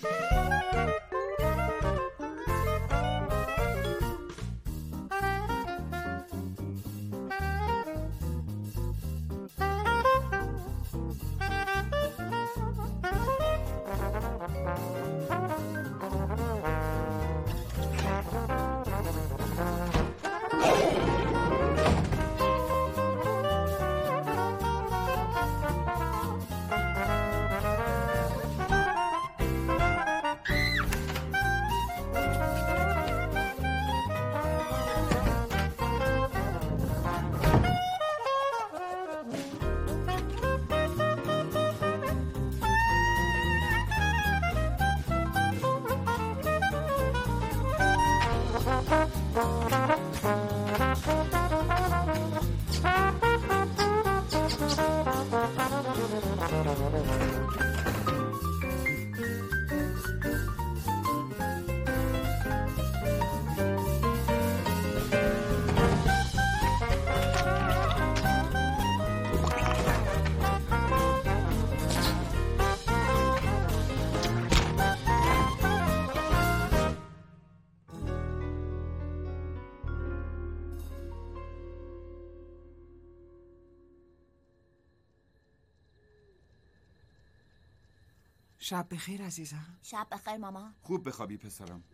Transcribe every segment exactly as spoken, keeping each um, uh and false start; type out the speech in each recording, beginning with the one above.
شب بخیر عزیزم. شب بخیر ماما. خوب بخوابی پسرم.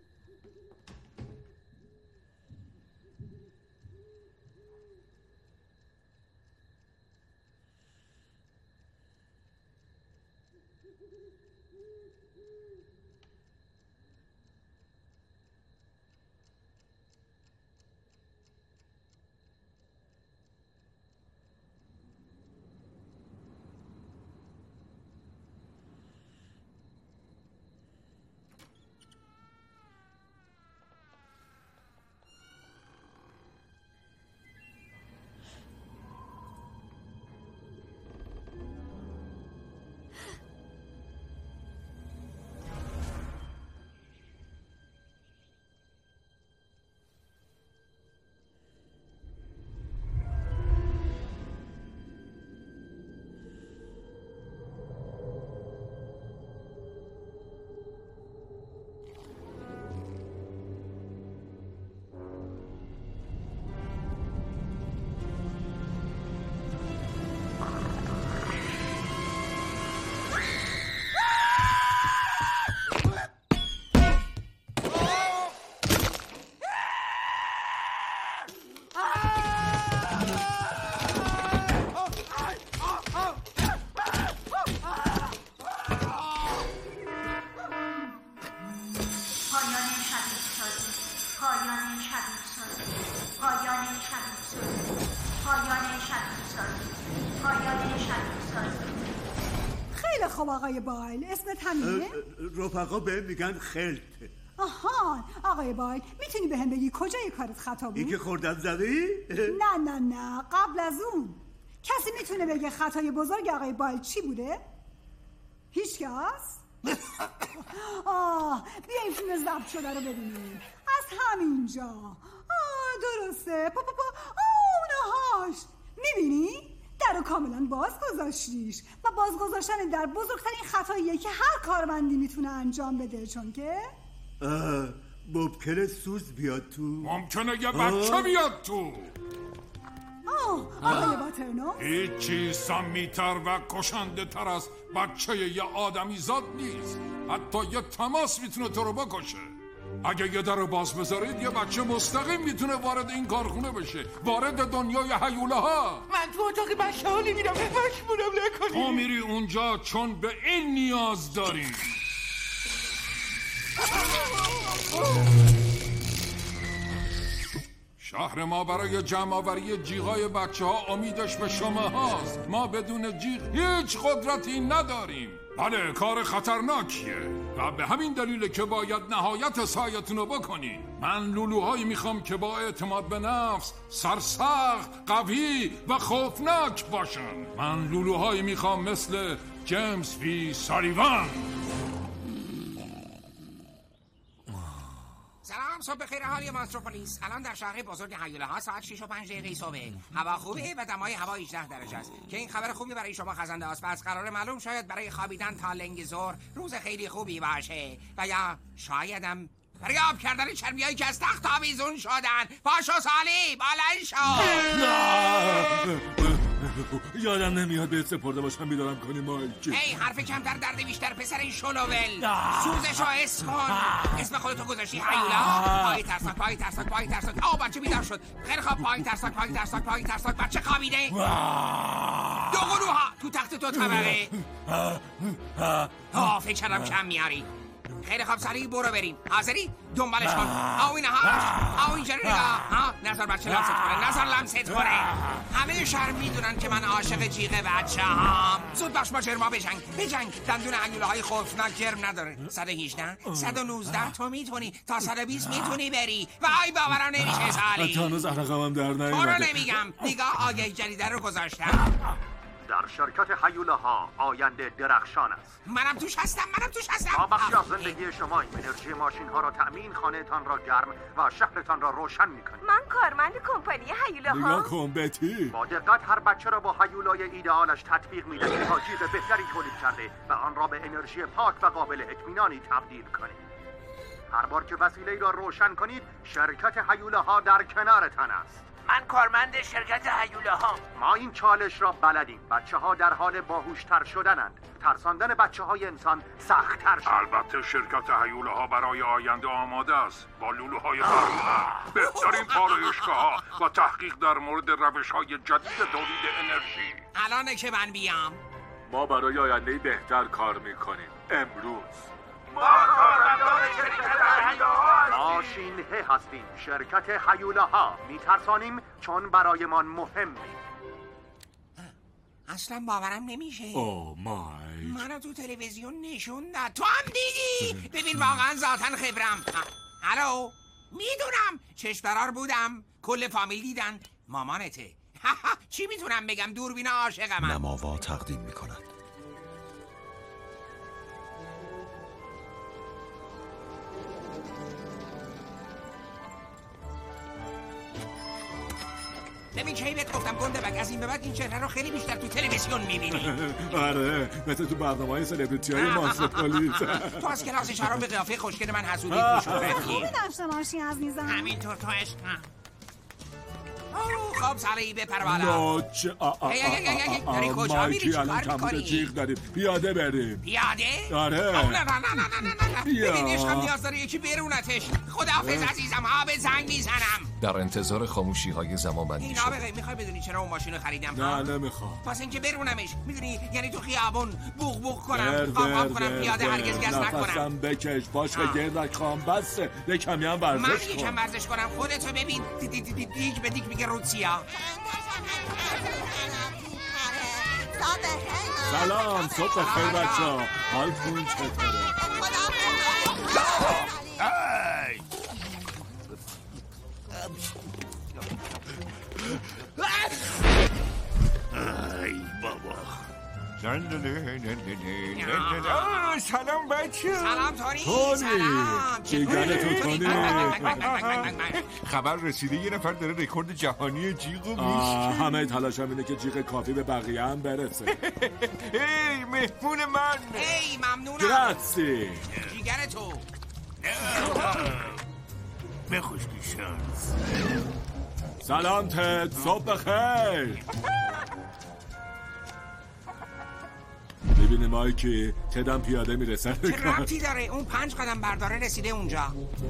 خب آقای بایل، اسمت همینه؟ رفقا بهم میگن خلط. آها آقای بایل، میتونی به هم بگی کجای کارت خطا بود؟ این که خوردم زدی؟ نه نه نه قبل از اون کسی میتونه بگه خطای بزرگ آقای بایل چی بوده؟ هیچ کس؟ آه بیا این فیلم ضبط شده رو ببینیم از همینجا. آه درسته پا پا پا آه اونهاش میبینی؟ در رو کاملا باز گذاشتیش و باز گذاشتن در بزرگترین خطاییه که هر کارمندی میتونه انجام بده، چون که ممکنه سوز بیاد تو، ممکنه یه بچه بیاد تو. آه آقای واترنو، هیچ چیز سمی‌تر و کشنده تر از بچه یه آدمی زاد نیست. حتی یه تماس میتونه تو رو بکشه. اگه یه در رو باز بذارید یه بچه مستقیم میتونه وارد این کارخونه بشه، وارد دنیای هیوله ها. من تو اتاق بچه ها نمیرم، مجبورم نکنی. تو میری اونجا چون به این نیاز داری. شهر ما برای جمع‌آوری جیغای بچه ها امیدش به شما هاست. ما بدون جیغ هیچ قدرتی نداریم. بله کار خطرناکیه و به همین دلیله که باید نهایت سعیتون رو بکنین. من لولوهایی میخوام که با اعتماد به نفس، سرسخت، قوی و خوفناک باشن. من لولوهایی میخوام مثل جیمز وی سالیوان. سلام صبح بخیر حالی مانستروپولیس. الان در شهر بزرگ هیوله ها ساعت شش و پنج دقیقه صبح. هوا خوبه و دمای هوا هجده درجه است که این خبر خوبی برای شما خزنده است. پس قرار معلوم شاید برای خوابیدن تا لنگ ظهر روز خیلی خوبی باشه و یا شایدم برای آب کردن چرمیایی که از تخت آویزون شدن. پاشو سالی بلند شو. یادم نمیاد بهت سپرده باشم بیدارم کنی مایک. ای حرف کمتر درد بیشتر پسر این شلوول. سوزشو حس کن. اسم خودتو گذاشتی هیولا؟ پای ترساک پای ترساک پای ترساک. آه بچه بیدار شد. خیلی خواب پای ترساک پای ترساک پای ترساک. بچه خوابیده. دو گروها تو تخت تو طبقه. آه فکر کردم کم میاری. خیلی خواب سریع برو بریم. حاضری؟ دنبالش کن. آو این ها آو اینجا نگاه. ها نظر بچه لمست کنه. نظر لمست کنه. همه شهر میدونن که من عاشق جیغ بچه هم. زود باش با جرما بجنگ بجنگ. دندون هیوله های خوفناک جرم نداره. صد و هجده صد و نوزده تو میتونی تا صد و بیست میتونی بری. وای باورم نمیشه سالی. تا هنوز عرقمم در نیومده. برو نمیگم. نگاه آگهی جدیده رو گذاشتم. در شرکت هیوله ها آینده درخشان است. منم توش هستم منم توش هستم. ما بخشی از زندگی شما این انرژی ماشین ها را تأمین، خانهتان را گرم و شهرتان را روشن میکنیم. من کارمند کمپانی هیوله ها. نگاه کن بتی. با دقت هر بچه را با هیولای ایدئالش تطبیق میدهیم تا جیغ بهتری تولید کرده و آن را به انرژی پاک و قابل اطمینانی تبدیل کنیم. هر بار که وسیله را روشن کنید شرکت هیوله ها در کنارتان است. من کارمند شرکت هیوله ها. ما این چالش را بلدیم. بچه ها در حال باهوشتر شدنند. ترساندن بچه های انسان سخت‌تر شد. البته شرکت هیوله ها برای آینده آماده است. با لولوهای برون بهترین پالایشگاه ها و تحقیق در مورد روش های جدید تولید انرژی. الانه که من بیام. ما برای آینده بهتر کار میکنیم امروز. ما کارمندان شرکت هیوله ها ماشین ه هستیم. شرکت هیوله ها میترسانیم چون برایمان مهمیم. اصلا باورم نمیشه. اوه مای منو تو تلویزیون نشون داد. تو هم دیدی؟ ببین واقعا ذاتن خبرم. الو میدونم چشمدرار بودم. کل فامیل دیدن. مامانته. چی میتونم بگم؟ دوربین عاشقم. نماوا تقدیم میکند. ببین کی بهت گفتم گنده بگ از این به بعد این چهره رو خیلی بیشتر تو تلویزیون میبینی. آره مثل تو برنامه‌های سلبریتی های مانستروپولیس. تو از کلاس شهرام به قیافه خوشگل من حسودی می‌شوری. خوبی داشته ماشین از میزم. همینطور تو عشق. خب سالی بپر بالا. ناچ داری کجا میری؟ چی کار میکنی؟ جیغ داریم پیاده بریم. پیاده؟ آره. نه نه نه نه نه نه. ببین عشقم نیاز داره یکی برونتش. خداحافظ عزیزم. ها به زنگ میزنم. در انتظار خاموشی های زمان بندی اینا شد. بقیه میخوای بدونی چرا اون ماشین رو خریدم؟ نه نمیخوام. واسه اینکه برونمش. میدونی یعنی تو خیابون بوق بوق کنم قام قام کنم پیاده هرگز گز نکنم. نفسم بکش باشه گردک خواهم بسه یک کمی هم ورزش کن. من یکم ورزش کنم. خودتو ببین دیگ به دیگ میگه روسیا. سلام صبح خیر بچه ها. حالتون چطوره؟ ای بابا. سلام بچه. سلام تونی. تونی جیگل تو تونی. خبر رسیده یه نفر داره رکورد جهانی جیغو آه میشه. همه تلاشم اینه که جیغ کافی به بقیه هم برسه. ای مهمون من. ای ممنونم. گراسی. جیگر تو. بخوش شانس. سلام تد صبح خیر. ببینی مایکی تدم پیاده میرسه. چه ربطی داره؟ اون پنج قدم برداره رسیده اونجا.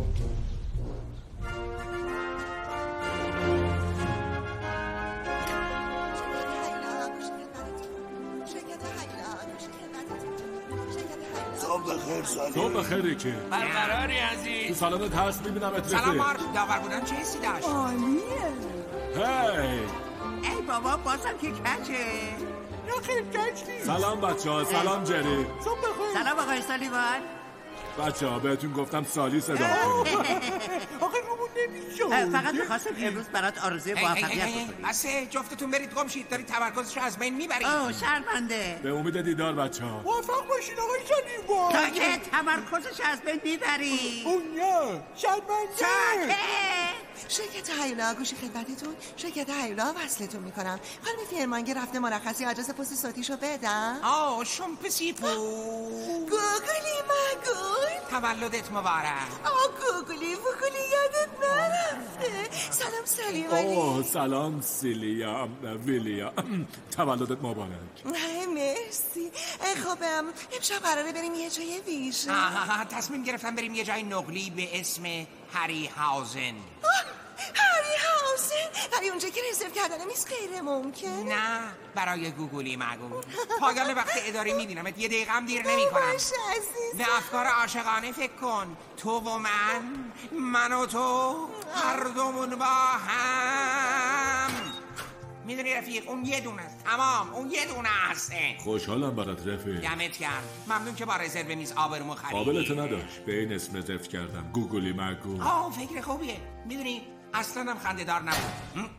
صبح خیر سالی. صبح خیری که برقراری عزیز. تو سالن ترس میبینم ات سلام رفیق. مارک. داور بودن چه حسی داشت؟ عالیه. هی ای بابا بازم که کچه. نه خیلی کچ نیست. سلام بچه ها. سلام جری. صبح بخیر. سلام آقای سالیوان. بچه ها بهتون گفتم سالی صدا کنید. آخه رومون نمیشد. فقط میخواستم امروز برات آرزوی موفقیت بکنم. بسه جفتتون برید گم شید، دارید تمرکزش رو از بین میبرید. اوه شرمنده. به امید دیدار بچه ها. موفق باشین آقای زنیبا. تا که تمرکزش از بین میبری. اون نه شرمنده. شرکت هیولا گوشی خدمتتون. شرکت هیولا وصلتون میکنم. خانم فرمانگه رفته مرخصی آدرس پست صوتیشو بدم. آه شمپسی پو گوگلی مگوی تولدت مبارک. آه گوگلی بگلی یادت نرفته. سلام سلیم علی. اوه سلام سیلیا ویلیا تولدت مبارک. مرسی. خب امشب قراره بریم یه جای ویژه. تصمیم گرفتم بریم یه جای نقلی به اسم هری هاوزن. هری هاوزن؟ برای اونجا که رزرو کردن نیست غیر ممکن. نه برای گوگلی مگو. پایان وقت اداری میبینمت، یه دقیقه هم دیر نمی کنم. باشه عزیزم. به افکار عاشقانه فکر کن. تو و من، من و تو، هر دومون با هم. میدونی رفیق اون یه دونه است. تمام اون یه دونه است. خوشحالم برات رفیق. دمت گرم. ممنون که با رزرو میز آبرومو خریدی. قابلت نداشت. به این اسم رزرو کردم. گوگلی مگو. آه فکر خوبیه. میدونی اصلا هم خنده دار نبود.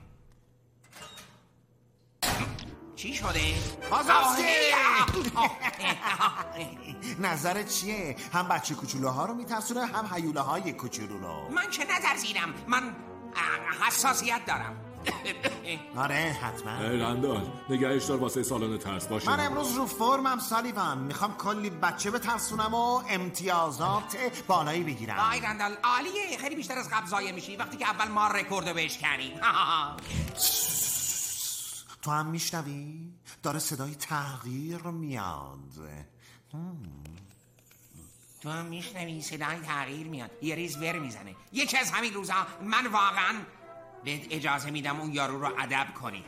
چی شده؟ نظرت چیه؟ هم بچه کوچولوها رو میترسونه هم هیولاهای کوچولو رو. من چه نترسیدم. من حساسیت دارم. آره حتما. ای رندال نگهش دار واسه سالن ترس باشه. من امروز رو فرمم سالیوان. میخوام کلی بچه بترسونم و امتیازات بالایی بگیرم. آی رندال عالیه. خیلی بیشتر از قبل ضایع میشی وقتی که اول ما رکوردو بشکنی. تو هم میشنوی؟ داره صدای تغییر میاد. تو هم میشنوی صدای تغییر میاد. یه ریز ور میزنه. یکی از همین روزها من واقعا بهت اجازه میدم اون یارو رو ادب کنی.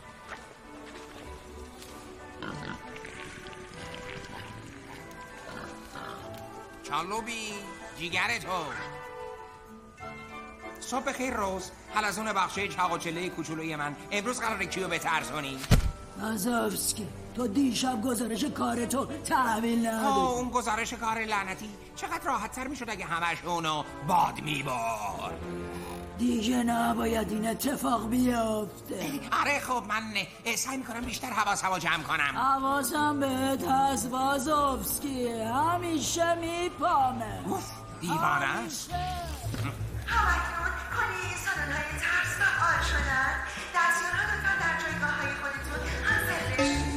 چالوبی جیگر تو. صبح خیر روز. حال از اون بخشه چاق و چله کوچولوی من. امروز قراره کیو بترسونی؟ مازوفسکی تو دیشب گزارش کارتو تحویل ندادی. آه اون گزارش کار لعنتی چقدر راحت تر میشد اگه همش اونو باد میبار. دیگه نباید این اتفاق بیافته. آره خب من سعی میکنم بیشتر حواسمو رو جمع کنم. حواسم بهت هست وازوفسکی. همیشه میپامه. دیوانه است. همکنون کلی سالن‌های ترس فعال شدن. دستیارها لطفا در جایگاه‌های خودتون حاضر بشید.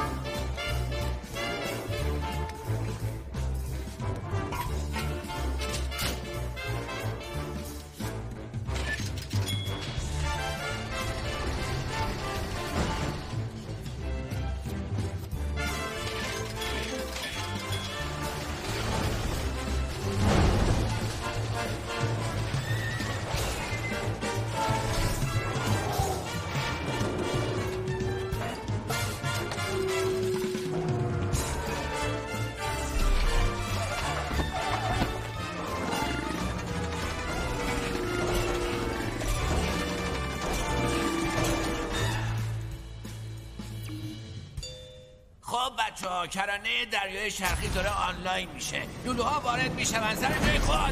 کرانه دریای شرقی داره آنلاین میشه. لولوها وارد میشن سر جای خود.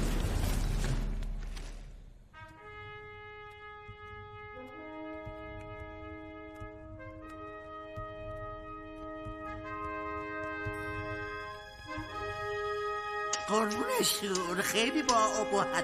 قربونشون خیلی با ابهت.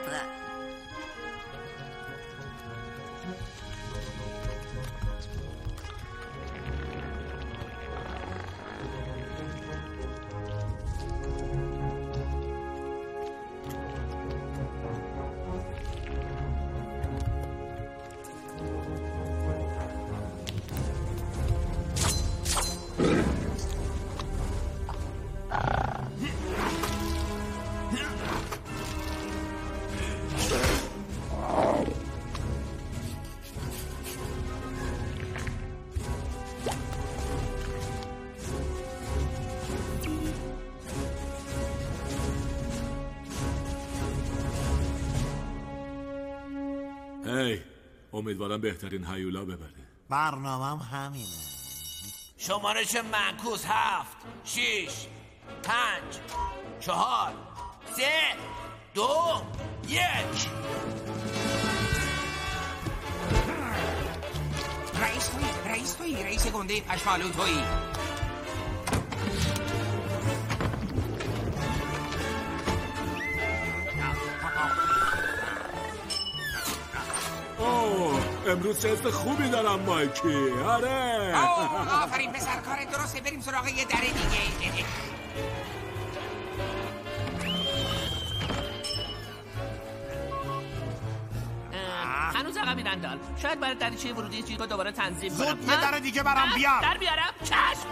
هی امیدوارم بهترین هیولا ببره. برنامه‌م همینه. شمارش معکوس هفت شیش پنج چهار سه دو یک. رئیس تویی رئیس تویی رئیس گنده پشمالو تویی. اوه امروز چه خوبی دارم مایکی. آره اوه آفرین پسر، کار درسته. بریم سراغ یه در دیگه. هنوز عقب میرن دال. شاید برای دریچه ورودی جیغ رو دوباره تنظیم کنم. زود یه در دیگه برام بیار. در بیارم. چشم.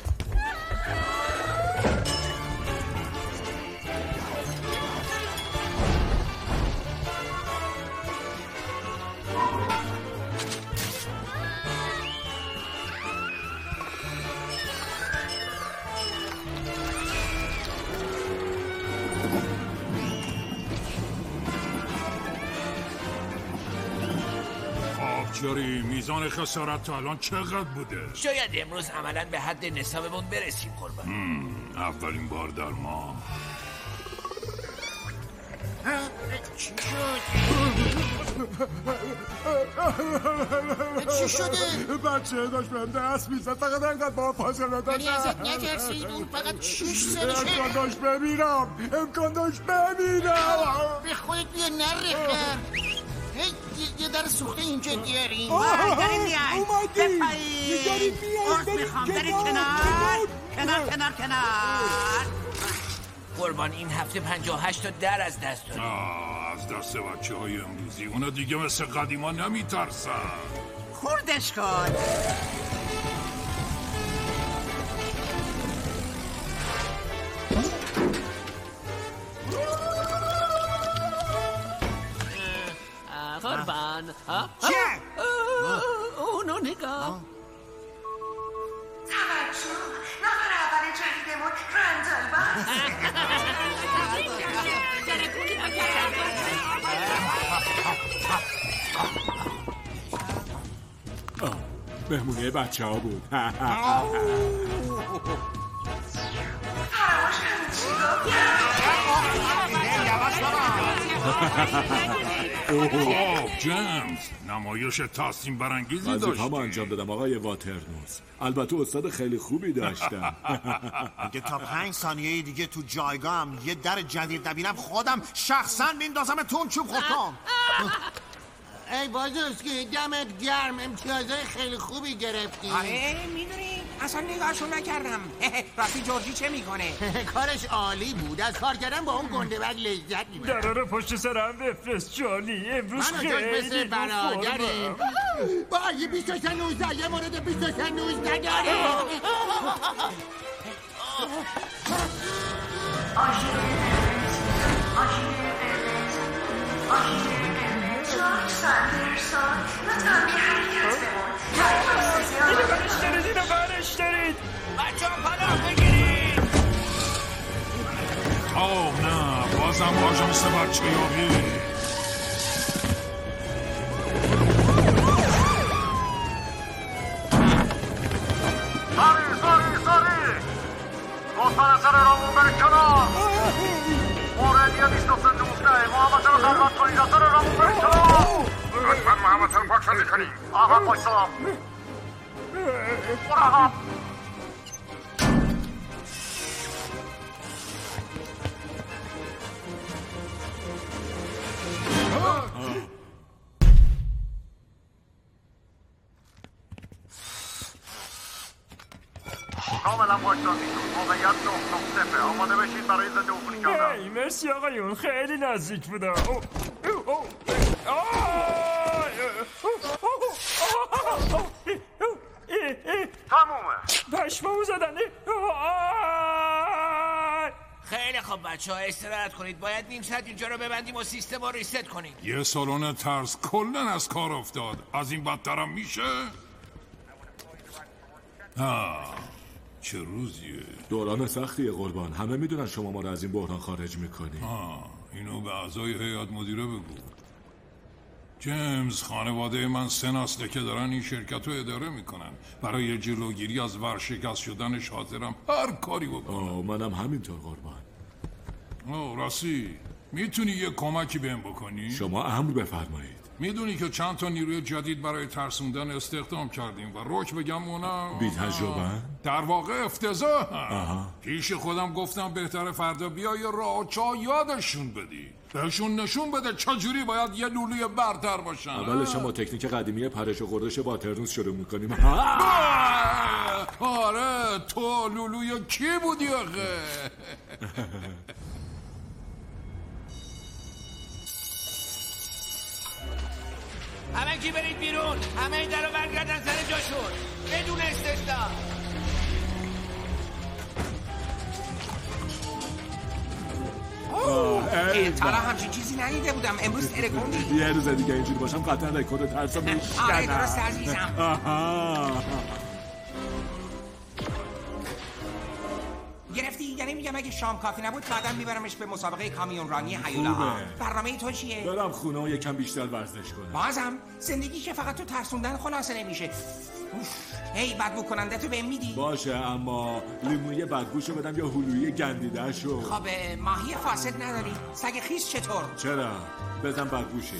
جاری میزان خسارت تا الان چقدر بوده؟ شاید امروز عملاً به حد نصابمون برسیم قربان. اولین بار در ما. چی شد؟ چی شده؟ بچه داشت بهم دست میزد، فقط انقدر با فاصله داشت. یعنی ازت نترسید؟ اون فقط شیش سالشه. امکان داشت بمیرم، امکان داشت بمیرم. به خودت بیا نرخم. یه در سوخته اینجا دیاریم. داریم میای بپایی ارز میخوام داری کنار کنار کنار کنار. قربان این هفته پنجاه و هشت تا در از دست داریم. از دست بچه های امروزی اونا دیگه مثل قدیما نمیترسن. خوردش کن. قربان چه؟ اونو نگاه. توجه نفر اول جدیدمون رندال باز. مهمونه بچه ها بود. فراموش کنید چی اوه جیمز، نمایش تصمیم برانگیزی داشتی. وظیفه‌مو انجام دادم آقای واترنوز. البته استاد خیلی خوبی داشتم. اگه تا پنج ثانیه دیگه تو جایگاهم یه در جدید نبینم خودم شخصا میندازمتون چوب خودم. ای بازرسکی دمت گرم، امتیازهای خیلی خوبی گرفتی. آره میدونی اصلا نگاهشون نکردم. راستی جورجی چه میکنه؟ کارش عالی بود. از کار کردن با اون گنده بگ لذت میبرم. درا رو پشت سرم بفرست جانی. امروز من و جز مثل برادریم. با یه بیست و سه نوزده یه مورد بیست و سه نوزده داریم. جورج ساندرسون لطفا بی حرکت بمون. اینو برش دارید اینو برش دارید. بچه ها پناه بگیرید. آه نه بازم آژانس بچه یابی. ساری ساری ساری لطفا اثر رامون بره کنار. موردی بیست و سه نوزده محمد رو خلوت کنید. اثر رامون بره کنار. لطفا محمد رو پاکسازی کنید. آقا بایستا برو کاملا پاکسازی شد. موقعیت نه نه صفر. آماده بشید برای ضد عفونی کردن. هی مرسی آقایون، خیلی نزدیک بودم. تمومه. پشمامو زدن. خیلی خب بچه ها استراحت کنید. باید نیم ساعت اینجا رو ببندیم و سیستم رو ریست کنید. یه سالن ترس کلن از کار افتاد. از این بدترم میشه؟ آه چه روزیه. دوران سختیه قربان. همه میدونن شما ما رو از این بحران خارج میکنی. آه اینو به اعضای هیئت مدیره بگو. جیمز، خانواده من سه نسله که دارن این شرکت رو اداره میکنن. برای جلوگیری از ورشکست شدنش حاضرم هر کاری بکنم. آه منم همینطور قربان. آه راستی میتونی یه کمکی بهم بکنی؟ شما امر بفرمایید. میدونی که چند تا نیروی جدید برای ترسوندن استخدام کردیم و روک بگم اونا بی تجربه؟ در واقع افتضاح. پیش خودم گفتم بهتره فردا بیای راچا یادشون بدی، بهشون نشون بده چجوری باید یه لولوی برتر باشن. اولش ما تکنیک قدیمی پرش و خردش واترنوس شروع میکنیم. آره تو لولوی کی بودی آخه؟ همه کی برید بیرون، همه این در رو برگردن سر جاشون بدون استثنا. تا همچین چیزی ندیده بودم. امروز ترکوندی. یه روز دیگه اینجوری باشم قطعا رکورد ترسا میشکنم. آره درست عزیزم. گرفتی؟ یعنی میگم اگه شام کافی نبود بعدا میبرمش به مسابقه کامیون رانی هیولاها. برنامه تو چیه؟ برم خونه و یکم بیشتر ورزش کنم. بازم زندگی که فقط تو ترسوندن خلاصه نمیشه. هی بدبو کننده تو بهم میدی؟ باشه اما لیموی بدبوشو بدم یا هلویی گندیده شو؟ خب ماهی فاسد نداری؟ سگ خیس چطور؟ چرا؟ بزن بدبوشی.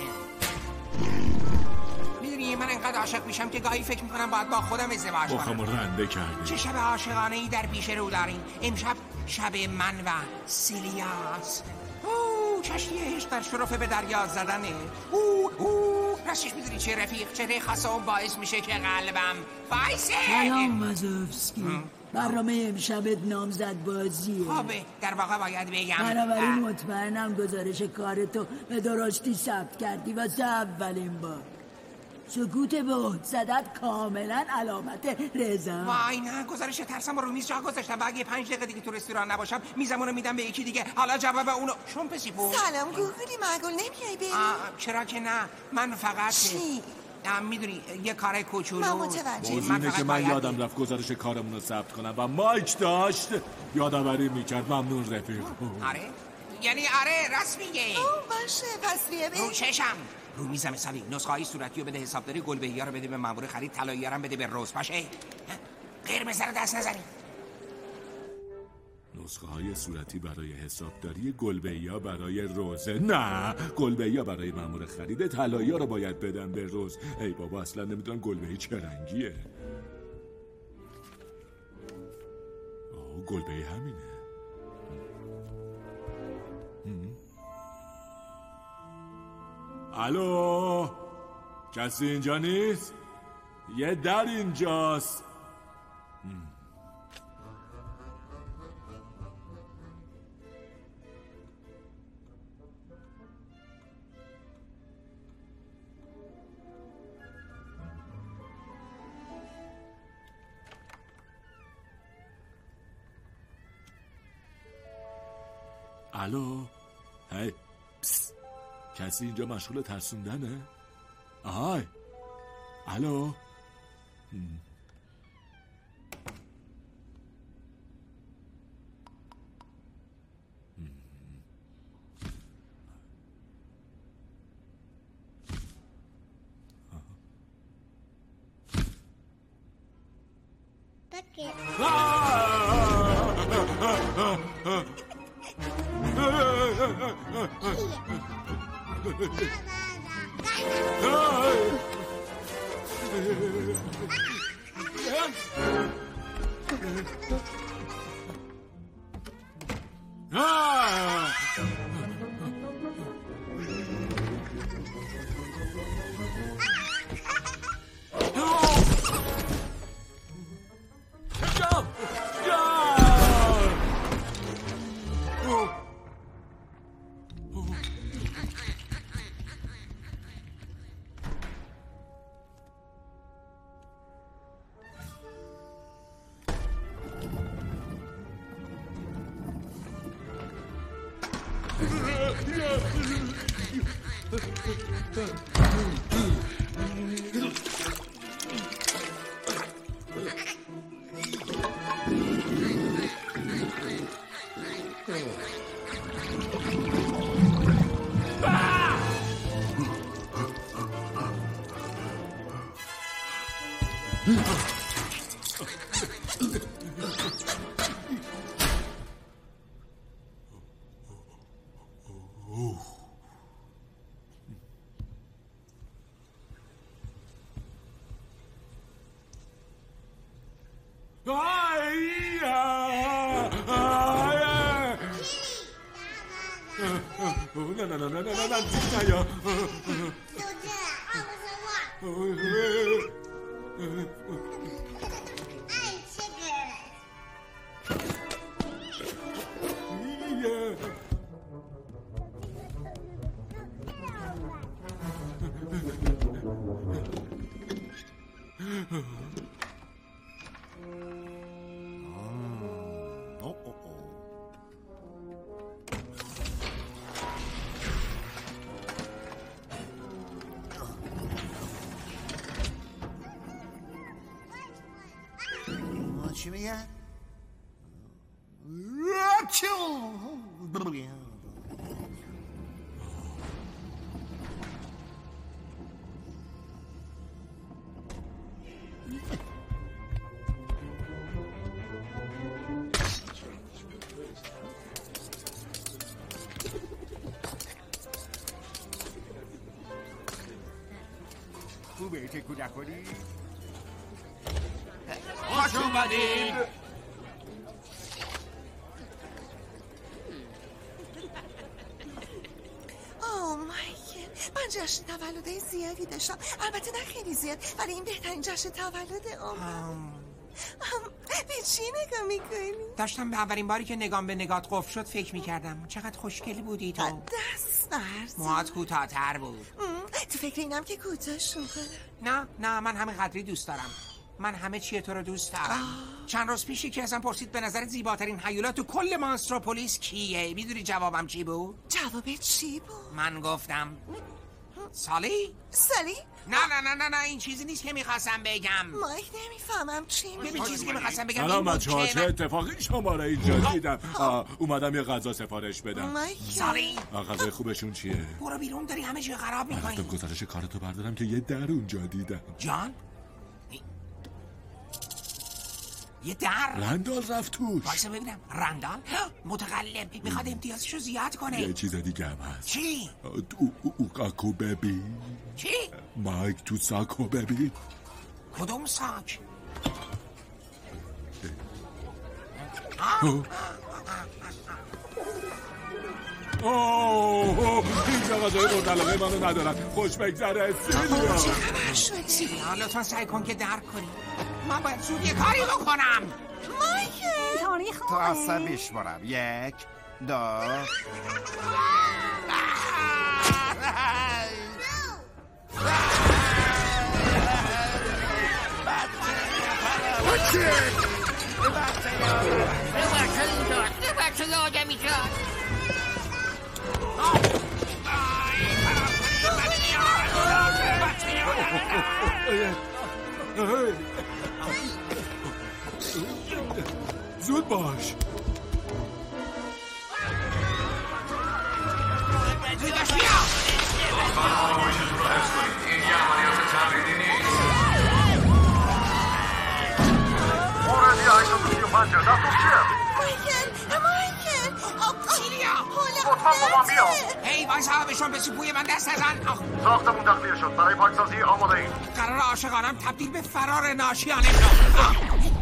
میدونی من انقدر عاشق میشم که گاهی فکر میکنم باید با خودم ازدواج کنم. مخمو رنده کردی. چه شب عاشقانه ای در پیش رو داریم. امشب شب من و سیلیاس. اوه چشمی عشق در شرف به دریا زدنه. اوه اوه راستش میدونی چه رفیق چهره خاصم باعث میشه که قلبم وایسه. سلام وازوفسکی. برنامه امشبت نامزد بازیه. خبه در واقع باید بگم بنابراین مطمئنم گزارش کارتو به درستی ثبت کردی واسه اولین بار. سکوت به عهد زدت کاملا علامت رضا. وای نه گزارش ترسم رو میز جا گذاشتم و اگه پنج دقیقه دیگه تو رستوران نباشم میزمون رو میدم به یکی دیگه. حالا جواب اونو شون پسی بود. سلام گوگلی معقول نمیای بریم؟ چرا که نه من فقط چی؟ نه میدونی یه کار کوچولو. من متوجه. موضوع اینه که من یادم رفت گزارش کارمون رو ثبت کنم و مایک داشت یادآوری میکرد. ممنون رفیق. آره یعنی آره راست میگه. اوه باشه پس بیا بریم. رو چشم رو میزم سالی نسخه های صورتی رو بده حسابداری گلبه‌ای ها رو بده به مامور خرید طلایی ها رو بده به روز باشه. قرمز رو دست نزنی. نسخه های صورتی برای حسابداری گلبه‌ای ها برای روزه. نه گلبه‌ای ها برای مامور خرید طلایی ها رو باید بدن به روز. ای بابا اصلا نمیدونم گلبه‌ای چه رنگیه. آه گلبه‌ای همینه. الو کسی اینجا نیست؟ یه در اینجاست. الو هی پس. کسی اینجا مشغول ترسوندنه؟ آهای الو نه نه نه نه نه نه نه یا چی میگه؟ خوبه تکو نکنی؟ خوش اومدین. اوه مایکل، من جشن تولد زیادی داشتم. البته نه خیلی زیاد، ولی این بهترین جشن تولد عمرم. به چی نگاه میکنی؟ داشتم به اولین باری که نگام به نگات قفل شد فکر میکردم چقدر خوشگلی بودی تو. دست برد. موهات کوتاه‌تر بود. تو فکر اینم که کوتاهشون کنم؟ نه نه من همه قدری دوست دارم. من همه چیه تو رو دوست دارم. آه. چند روز پیش یکی ازم پرسید به نظر زیباترین هیولا تو کل مانستروپولیس کیه؟ میدونی جوابم چی بود؟ جواب چی بود؟ من گفتم سالی؟ سالی؟ نه نه نه نه نه این چیزی نیست که میخواستم بگم. مایک نمیفهمم چی میگی. ببین چیزی که میخواستم بگم سلام بچه‌ها، چه اتفاقی شماره اینجا دیدم. اومدم یه غذا سفارش بدم. سالی غذای خوبشون چیه؟ برو بیرون، داری همه چی خراب می‌کنی. رفتم گزارش کارتو بردارم که یه در اونجا دیدم. جان؟ یه در؟ رندال رفت توش. وایسا ببینم. رندال؟ متقلب میخواد امتیازشو زیاد کنه. یه چیز دیگه هم هست. چی؟ او او کاکو ببین. چی؟ مایک تو ساکو ببین. کدوم ساک؟ اوه اینجا غذای مورد علاقه منو ندارن. خوش بگذره سیلیا. سیلیا لطفا سعی کن که درک کنی. من باید زود یه کاری بکنم. مایکل تاریخ تو عصبیش برم. یک دو بچه آدمی جان زود باش. موردی هشتاد و سی و پنج دستم چیه؟ مایکل مایکل سیلیا لطفا بابا بیا. هی وایسا بهشون بسی بوی من دست نزن. ساختمون تخلیه شد. برای پاکسازی آماده ایم. قرار عاشقانم تبدیل به فرار ناشیانه شد.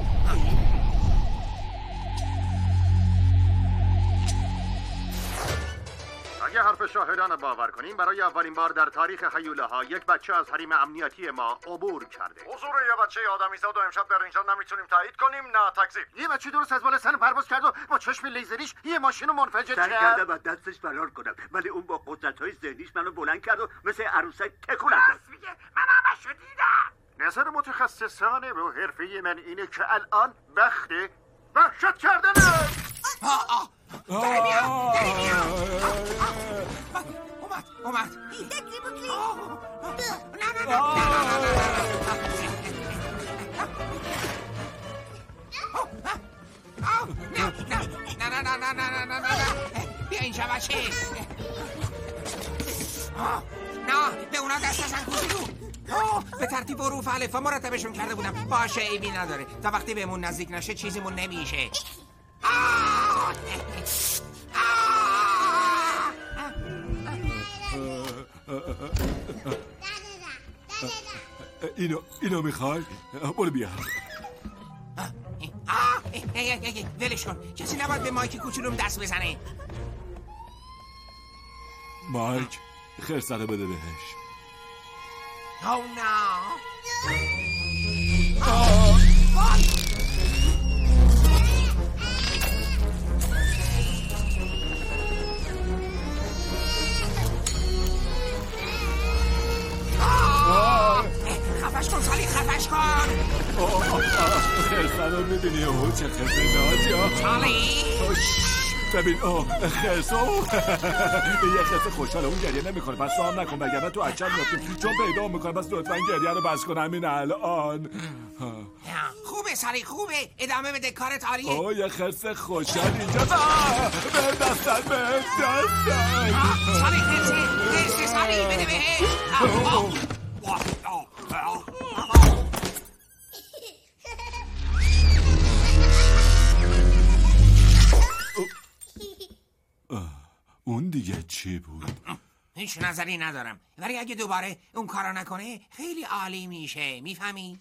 اگه حرف شاهدان باور کنیم برای اولین بار در تاریخ هیولاها یک بچه از حریم امنیتی ما عبور کرده. حضور یه بچه آدمیزاد و امشب در اینجا نمیتونیم تایید کنیم. نه تکذیب. یه بچه درست از بالا سر پرواز کرد و با چشم لیزریش یه ماشین رو منفجر کرد. سعی کردم از دستش فرار کنم ولی اون با قدرت‌های ذهنیش منو بلند کرد و مثل عروسک تکونم داد. میگه من همشو دیدم. نظر متخصصان رو حرفه من اینه که الان وقت وحشت کردنه. آه آه داری میاد داری میاد. اومد اومد. دکلی بکلی. نه نه نه نه نه نه نه نه نه نه بیا اینجا بچه. نه به اونا دست نزن کوچولو. به ترتیب حروف الفا مرتبشون کرده بودم. باشه عیبی نداره. تا وقتی بهمون نزدیک نشه چیزیمون نمیشه. اینو اینو میخوای؟ برو بیا. ولش کن. کسی نباید به مایک کوچولوم دست بزنه. مایک خرسه رو بده بهش. او نه خفش کن سالی، خفش کن. خرسه رو میبینی او چه خفه ناز. سالی ببین اوه خرسه یه خرسه خوشحاله، اون گریه نمیکنه پس تو هم نکن وگرنه تو اچل میفتیم چون پیدا میکنه. پس لطفا گریه رو بس کن همین الان. خوبه سالی خوبه، ادامه بده کارت عالیه. اوه یه خرسه خوشحال اینجا. به دستن به دستن سالی خرسه خرسه سالی بده بهش. اون دیگه چی بود؟ هیچ نظری ندارم، ولی اگه دوباره اون کارا نکنه خیلی عالی میشه، میفهمی؟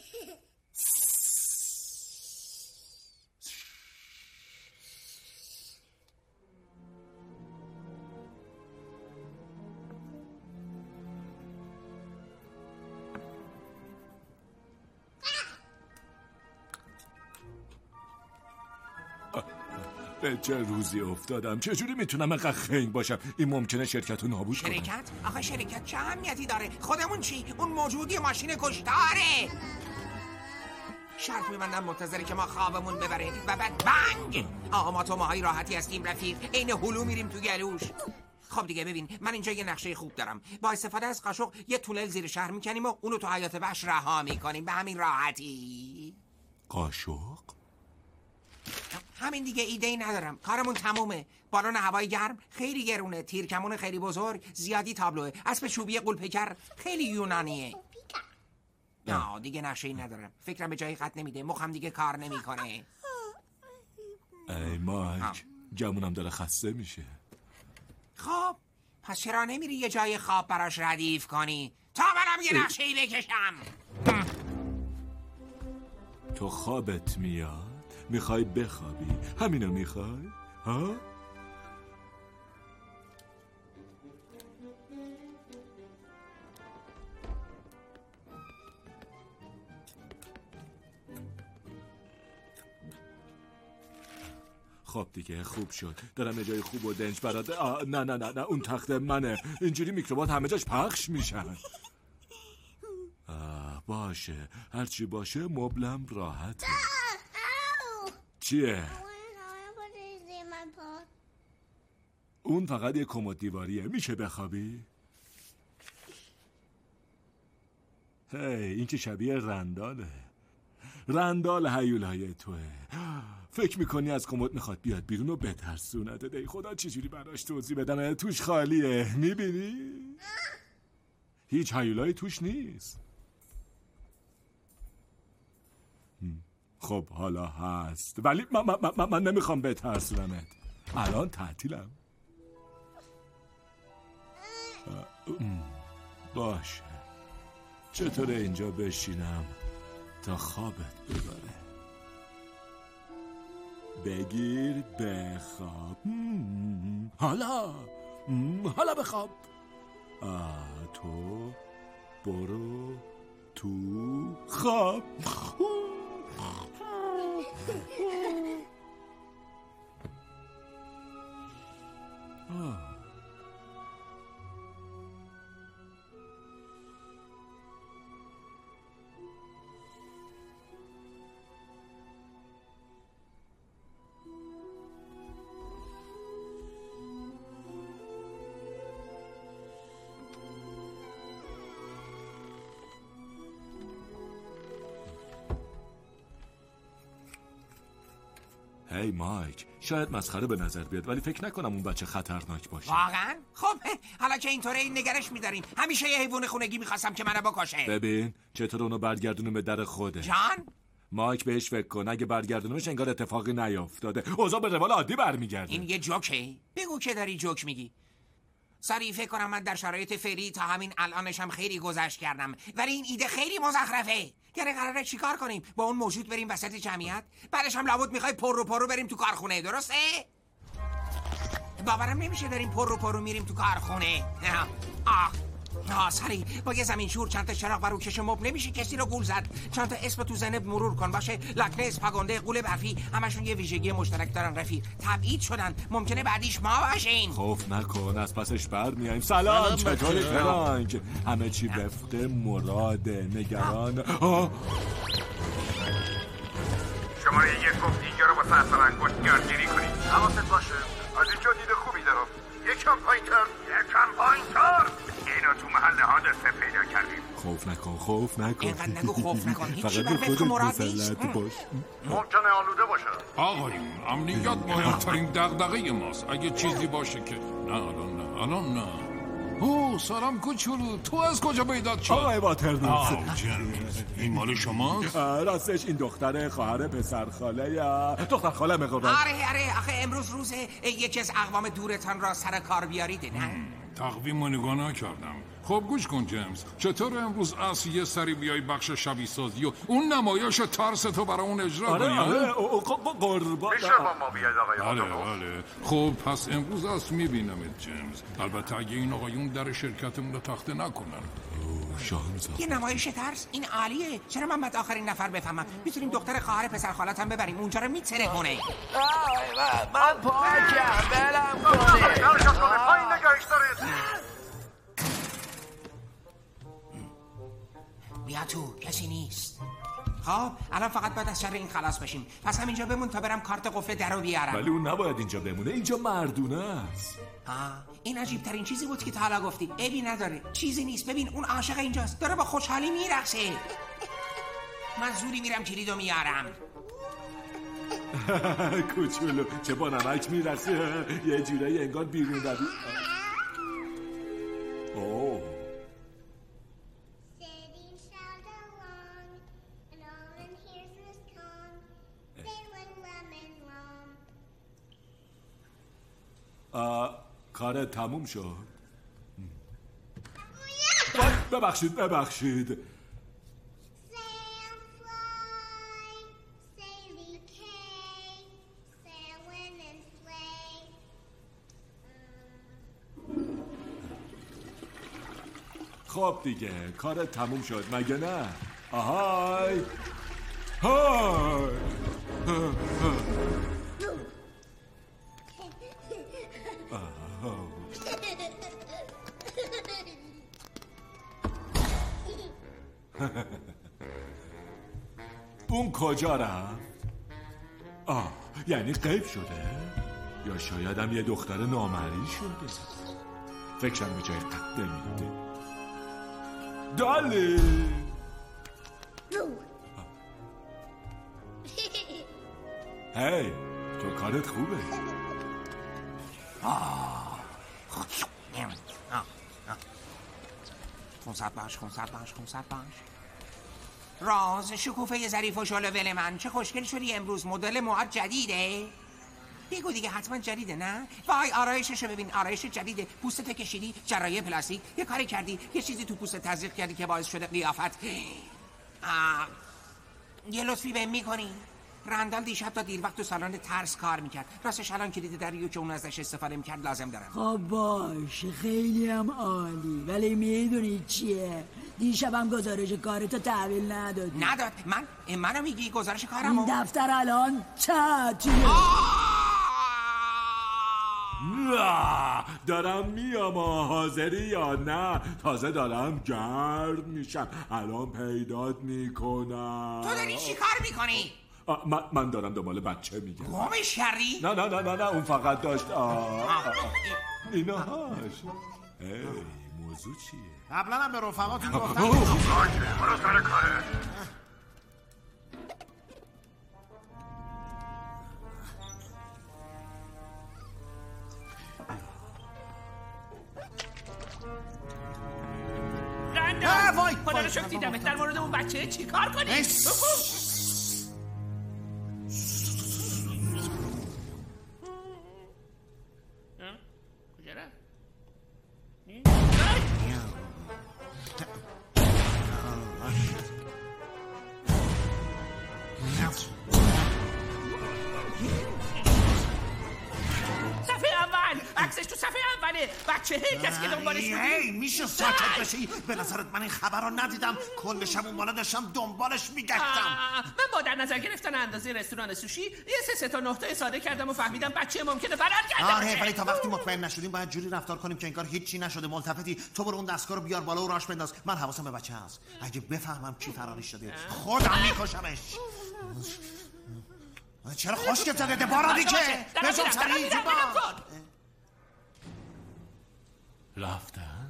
به چه روزی افتادم؟ چجوری میتونم اینقدر خنگ باشم؟ این ممکنه شرکت رو نابود کنه. شرکت؟ آخه شرکت چه اهمیتی داره؟ خودمون چی؟ اون موجودی ماشین کشتاره. شرط میبندم منتظری که ما خوابمون ببره و بعد بنگ. آقا ما تو ماهای راحتی هستیم رفیق، عین هلو میریم تو گلوش. خب دیگه ببین، من اینجا یه نقشه خوب دارم. با استفاده از قاشق یه تونل زیر شهر میکنیم و اونو تو حیات وحش رها میکنیم به همین راحتی. قاشق؟ همین دیگه، ایده ای ندارم، کارمون تمومه. بالون هوای گرم خیلی گرونه، تیرکمون خیلی بزرگ، زیادی تابلوه، اسب چوبی قولپیکر خیلی یونانیه. نه دیگه نقشه ای ندارم، فکرم به جایی خط نمیده، مخم دیگه کار نمیکنه. ای مایک گمونم داره خسته میشه. خب پس چرا نمیری یه جای خواب براش ردیف کنی تا منم یه نقشه ای بکشم؟ تو خوابت میاد؟ میخوای بخوابی؟ همینو میخوای؟ ها؟ خب دیگه خوب شد، دارم یه جای خوب و دنج برات. نه نه نه نه اون تخت منه، اینجوری میکروبات همه جاش پخش میشن. باشه هرچی باشه مبلم راحته. چیه؟ اون فقط یه کمد دیواریه، میشه بخوابی؟ هی این که شبیه رنداله. رندال هیولای توه. فکر میکنی از کمد میخواد بیاد بیرون و بترسونت؟ ای خدا چجوری براش توضیح بدم؟ توش خالیه، میبینی؟ هیچ هیولای توش نیست. خب حالا هست، ولی من, من, من, من نمیخوام بترسونمت. الان تعطیلم. باشه چطوره اینجا بشینم تا خوابت ببره؟ بگیر بخواب. حالا حالا بخواب. آه تو برو تو خواب. آه. هی مایک، شاید مسخره به نظر بیاد ولی فکر نکنم اون بچه خطرناک باشه. واقعا؟ خب حالا که اینطوره این نگرش میداریم. همیشه یه حیوان خونگی میخواستم که منو بکشه. ببین چطور اونو برگردونم به در خوده. جان؟ مایک بهش فکر کن، اگه برگردونمش انگار اتفاقی نیافتاده، اوضاع به روال عادی برمیگرده. این یه جوکه؟ بگو که داری جوک میگی. ساری فکر کنم من در شرایط فعلی تا همین الانشم خیلی گذشت کردم، ولی این ایده خیلی مزخرفه. یعنی قراره چیکار کنیم؟ با اون موجود بریم وسط جمعیت؟ بعدش هم لابد میخوای پر رو پر رو بریم تو کارخونه، درسته؟ باورم نمیشه داریم پر رو پر رو میریم تو کارخونه. آه آه سری با یه زمین شور چند تا چراغ و روکش مبل نمیشه کسی رو گول زد. چند تا اسم تو ذهنت مرور کن باشه. لاکنه، اسپاگونده، قول برفی، همشون یه ویژگی مشترک دارن رفیق. تبعید شدن. ممکنه بعدیش ما باشیم. خوف نکن، از پسش بر میاییم. سلام، چطوری فرانک؟ همه چی وفق مراده. نگران آه. شماره یک گفت اینجا رو با سرسر انگشت گردگیری کنید. حواست باشه، از اینجا دید خوبی دارم. یکم پایین‌تر، یکم پایین‌تر. اینا تو محل حادثه پیدا کردیم. خوف نکن، خوف نکن. اینقدر نگو خوف نکن. هیچی فقط بر وفق مراد نیست. باش. ممکنه آلوده باشه. آقایون، امنیت مهمترین دغدغه ماست. اگه چیزی باشه که نه الان نه الان نه. اوه سلام کوچولو، تو از کجا پیدا شد؟ آقای واترنوس. آه جیمز، این مال شماست؟ راستش این دختر خواهر پسر خاله یا دختر خاله مقربان. آره آره آخه امروز روز یکی از اقوام دورتان را سر کار بیارید نه؟ تقویم رو نگاه نکردم. خب گوش کن جیمز، چطور امروز اصل یه سری بیای بخش شبیه سازی و اون نمایش ترس تو برای اون اجرا آره کنی؟ آره قربان. میشه با ما بیاد آقای بله واترنوس؟ بله. خب پس امروز اصل میبینمت جیمز. البته اگه این آقایون در شرکتمون رو تخته نکنن. شانزا یه نمایش ترس این عالیه. چرا من بعد آخرین نفر بفهمم؟ میتونیم دختر خواهر پسر خالتم ببریم اونجا رو میترکونه. من پاکم برم کنه. پایین نگاهش دارید. بیا تو، کسی نیست. خب الان فقط باید از شر این خلاص بشیم. پس همینجا بمون تا برم کارت قفل درو بیارم. ولی اون نباید اینجا بمونه، اینجا مردونه است. آه این عجیب ترین چیزی بود که تا حالا گفتی. عیبی نداره، چیزی نیست. ببین اون عاشق اینجاست، داره با خوشحالی میرقصه. من زوری میرم کلیدو میارم. کوچولو چه با نمک میرقصه، یه جورایی انگار بیرون دوید. اوه کارت تموم شد. ببخشید ببخشید. خب دیگه کارت تموم شد مگه نه؟ آهای های اون کجا رفت؟ آه یعنی غیب شده؟ یا شاید هم یه دختر نامری شده؟ فکرم به جای قد نمیده. دالی هی تو کارت خوبه. خونسرد باش خونسرد باش خونسرد باش. راز شکوفه ظریف و شلوول من، چه خوشگل شدی امروز. مدل موهات جدیده؟ بگو دیگه حتما جدیده نه؟ وای آرایششو ببین، آرایش جدیده. پوستت کشیدی، جراحی پلاستیک، یه کاری کردی، یه چیزی تو پوست تزریق کردی که باعث شده قیافت. آه. یه لطفی بهم میکنی؟ رندال دیشب تا دیر وقت تو سالن ترس کار میکرد. راستش الان کلید دریو که اون ازش استفاده میکرد لازم دارم. خب باشه خیلی هم عالی، ولی میدونی چیه؟ دیشبم گزارش کارتو تحویل نداد. نداد؟ من؟ منو میگی گزارش کارمو؟ این دفتر الان تعطیله. نه دارم میام، حاضری یا نه؟ تازه دارم گرد میشم، الان پیدات میکنم. تو داری چی کار میکنی؟ من, من دارم دنبال بچه میگم. گمش کردی؟ نه نه نه نه نه اون فقط داشت آه اینا هاش. ای موضوع چیه؟ قبلا هم به رفقاتون گفتم برو سر کاره. رندال خدا رو شکر دیدمت. در مورد اون بچه چی کار کنی؟ صفحه اول بچه کسی که دنبالش بودی؟ ای میشه ساکت بشی؟ به نظرت من این خبر رو ندیدم؟ کل شب اون بالا داشتم دنبالش میگشتم. من با در نظر گرفتن اندازه رستوران سوشی یه سه سه تا نقطه ساده کردم و فهمیدم بچه ممکنه فرار کرده آره باشه. ولی تا وقتی مطمئن نشدیم باید جوری رفتار کنیم که انگار هیچی نشده. ملتفتی تو برو اون دستگاه رو بیار بالا و راش بنداز. من حواسم به بچه هست. اگه بفهمم کی فراری شده خودم میکشمش. چرا خشکت زده بارا دیگه؟ بزن سریع جوبان. رفتن؟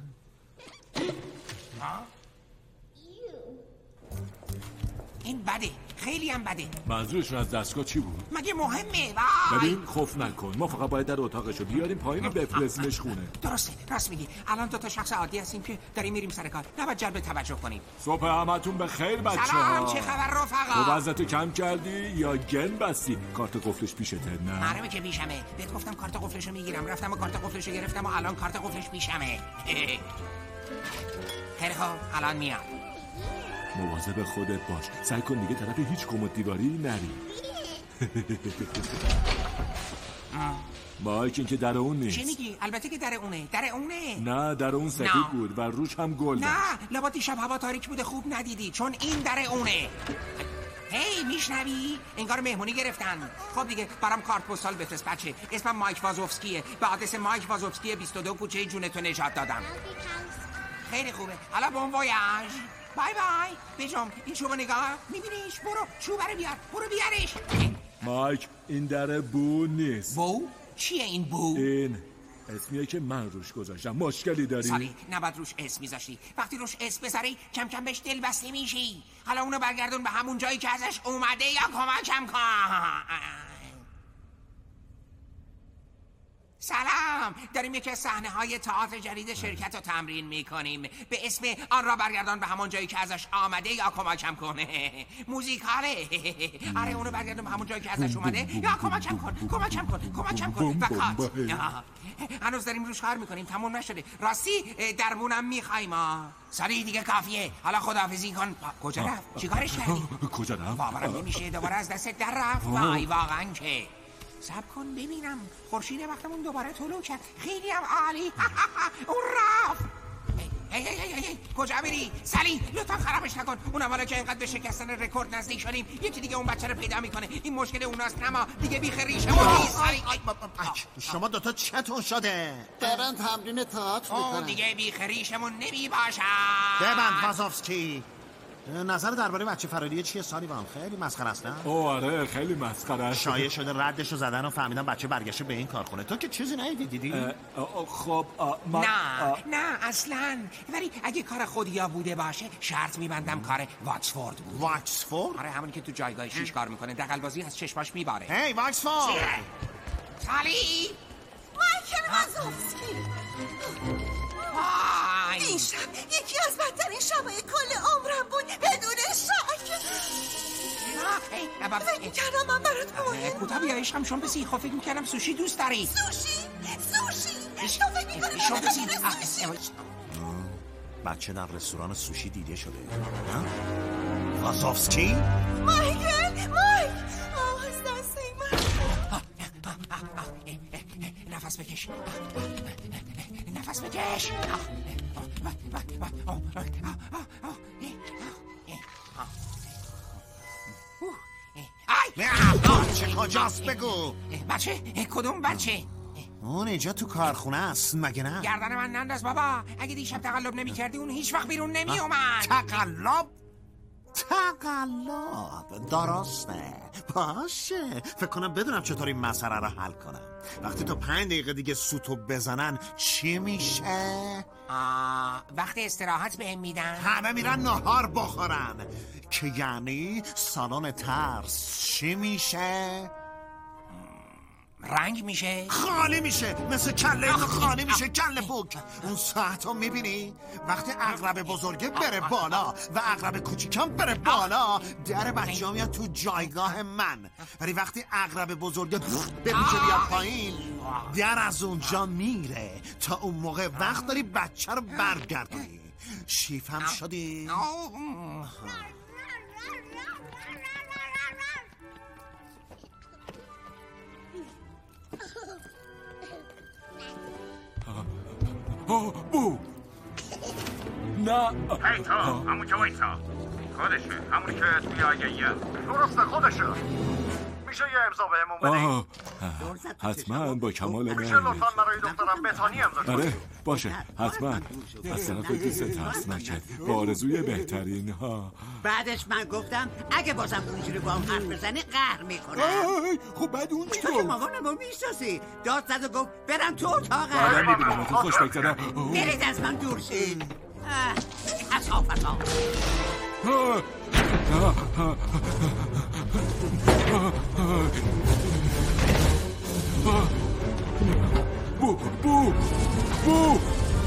این بده، خیلی هم بده. منظورشون از دستگاه چی بود؟ مگه مهمه؟ وای ببین خوف نکن، ما فقط باید در اتاقشو بیاریم پایین و بفرستیمش خونه. درسته، راست میگی. الان دو تا شخص عادی هستیم که داریم میریم سر کار. نباید جلب توجه کنیم. صبح همتون بخیر بچه‌ها. سلام، چه خبر رفقا؟ تو وضعتو کم کردی یا گن بستی؟ کارت قفلش پیشته نه؟ معلومه که پیشمه. بهت گفتم کارت قفلشو میگیرم. رفتم و کارت قفلشو گرفتم و الان کارت قفلش پیشمه. خیلی خوب، الان میام. مواظب خودت باش. سعی کن دیگه طرف هیچ کمد دیواری نری. مایک این که در اون نیست. چی میگی؟ البته که در اونه. در اونه. نه در اون سفید بود و روش هم گل. نه لابد دیشب هوا تاریک بوده خوب ندیدی چون این در اونه. هی میشنوی؟ انگار مهمونی گرفتن. خب دیگه برام کارت پستال بفرست بچه. اسمم مایک وازوفسکیه. به آدرس مایک وازوفسکی بیست و دو کوچه جونتو نجات دادم. خیلی خوبه. حالا بون وایاژ. بای بای. بجام این چوبو نگاه. میبینیش؟ برو چوبه رو بیار. برو بیارش. مایک این در بو نیست. بو؟ چیه این بو؟ این اسمیه که من روش گذاشتم. مشکلی داری؟ سالی نباید روش اسم میذاشتی. وقتی روش اسم بذاری کم کم بهش دل بسته میشی. حالا اونو برگردون به همون جایی که ازش اومده یا کمکم کن. سلام، داریم یکی از صحنه های تئاتر جدید شرکت رو تمرین میکنیم به اسم آن را برگردان به همون جایی که ازش آمده یا کمکم کنه. موزیکاله. آره اونو برگردان به همون جایی که ازش اومده یا کمکم کن کمکم کن کمکم کن و کات. هنوز داریم روش کار میکنیم، تموم نشده. راستی درمونم میخوایم. سالی دیگه کافیه. حالا خداحافظی کن. کجا رفت؟ چیکارش کردی؟ کجا رفت؟ باورم نمیشه دوباره از دست در رفت. وای واقعا که صبر کن ببینم. خورشید وقتمون دوباره طلوع کرد. خیلی هم عالی. اون رفت. هی هی هی هی کجا میری؟ سالی لطفا خرابش نکن. اونم حالا که اینقدر به شکستن رکورد نزدیک شدیم یکی دیگه اون بچه رو پیدا میکنه. این مشکل اوناست نما دیگه بیخ ریشمون نیست. سالی شما دوتا چتون شده؟ دارن تمرین تئاتر میکنن. اون دیگه بیخ ریشمون نمی باشد. ببند وازوفسکی. نظر درباره بچه فراری چیه سالیوان؟ خیلی مسخره است نه؟ اوه آره خیلی مسخره است. شایع شده ردشو زدن و فهمیدن بچه برگشته به این کارخونه. تو که چیزی ندیدی دیدی؟ خب من... نه نه اصلا. ولی اگه کار خودیا بوده باشه شرط میبندم کار واکسفورد بود. واکسفورد؟ آره همونی که تو جایگاه شیش کار میکنه. دغل‌بازی از چشماش میباره. هی واکسفورد. سالی مایکل وازوفسکی. این شب یکی از بدترین شبای کل عمرم بود بدون شک. فکر میکردم من برات مهم. کوتا بیا عشقم شون بسی. خب فکر میکردم سوشی دوست داری. سوشی؟ سوشی؟ تو فکر میکنی شون بسی. بچه در رستوران سوشی دیده شده. وازوفسکی؟ مایکل مایک آه از دسته من. نفس بکش. نفس بکش. بچه کجاست بگو. بچه؟ کدوم بچه؟ اون اینجا تو کارخونه است مگه نه؟ گردن من ننداز بابا. اگه دیشب تقلب نمی کردی اون هیچ وقت بیرون نمی اومد. تقلب؟ تقلب درسته. باشه فکر کنم بدونم چطور این مسئله رو حل کنم. وقتی تو پنج دقیقه دیگه سوتو بزنن چی میشه؟ آه، وقت استراحت بهم میدن. همه میرن نهار بخورن که یعنی سالن ترس چی میشه؟ رنگ میشه؟ خالی میشه. مثل کله خالی میشه. کله پوک. اون ساعت رو میبینی؟ وقتی عقرب بزرگه بره بالا و عقرب کوچیکم بره بالا در بچه ها میاد تو جایگاه من. ولی وقتی عقرب بزرگه بپیچه بیاد پایین در از اونجا میره. تا اون موقع وقت داری بچه رو برگردونی. شیفم شدی؟ بو نه هی تو همونجا وایسا. خودشه همونی که توی آگهیه. درسته خودشه. میشه یه امضا بهمون بدی؟ حتما با کمال میشه میل. لطفاً برای دخترم بتانی امضا کنی؟ آره باشه حتما. از طرف دوست ترس نکرد با آرزوی بهترین ها. بعدش من گفتم اگه بازم اونجوری با هم حرف بزنی قهر میکنم. خب بعد اون تو که مامانمو میشناسی. داد زد و گفت برم تو اتاقم. آدم میبینم تو خوش بگذارم. برید از من دور شید. اصاف اصاف. بو بو بو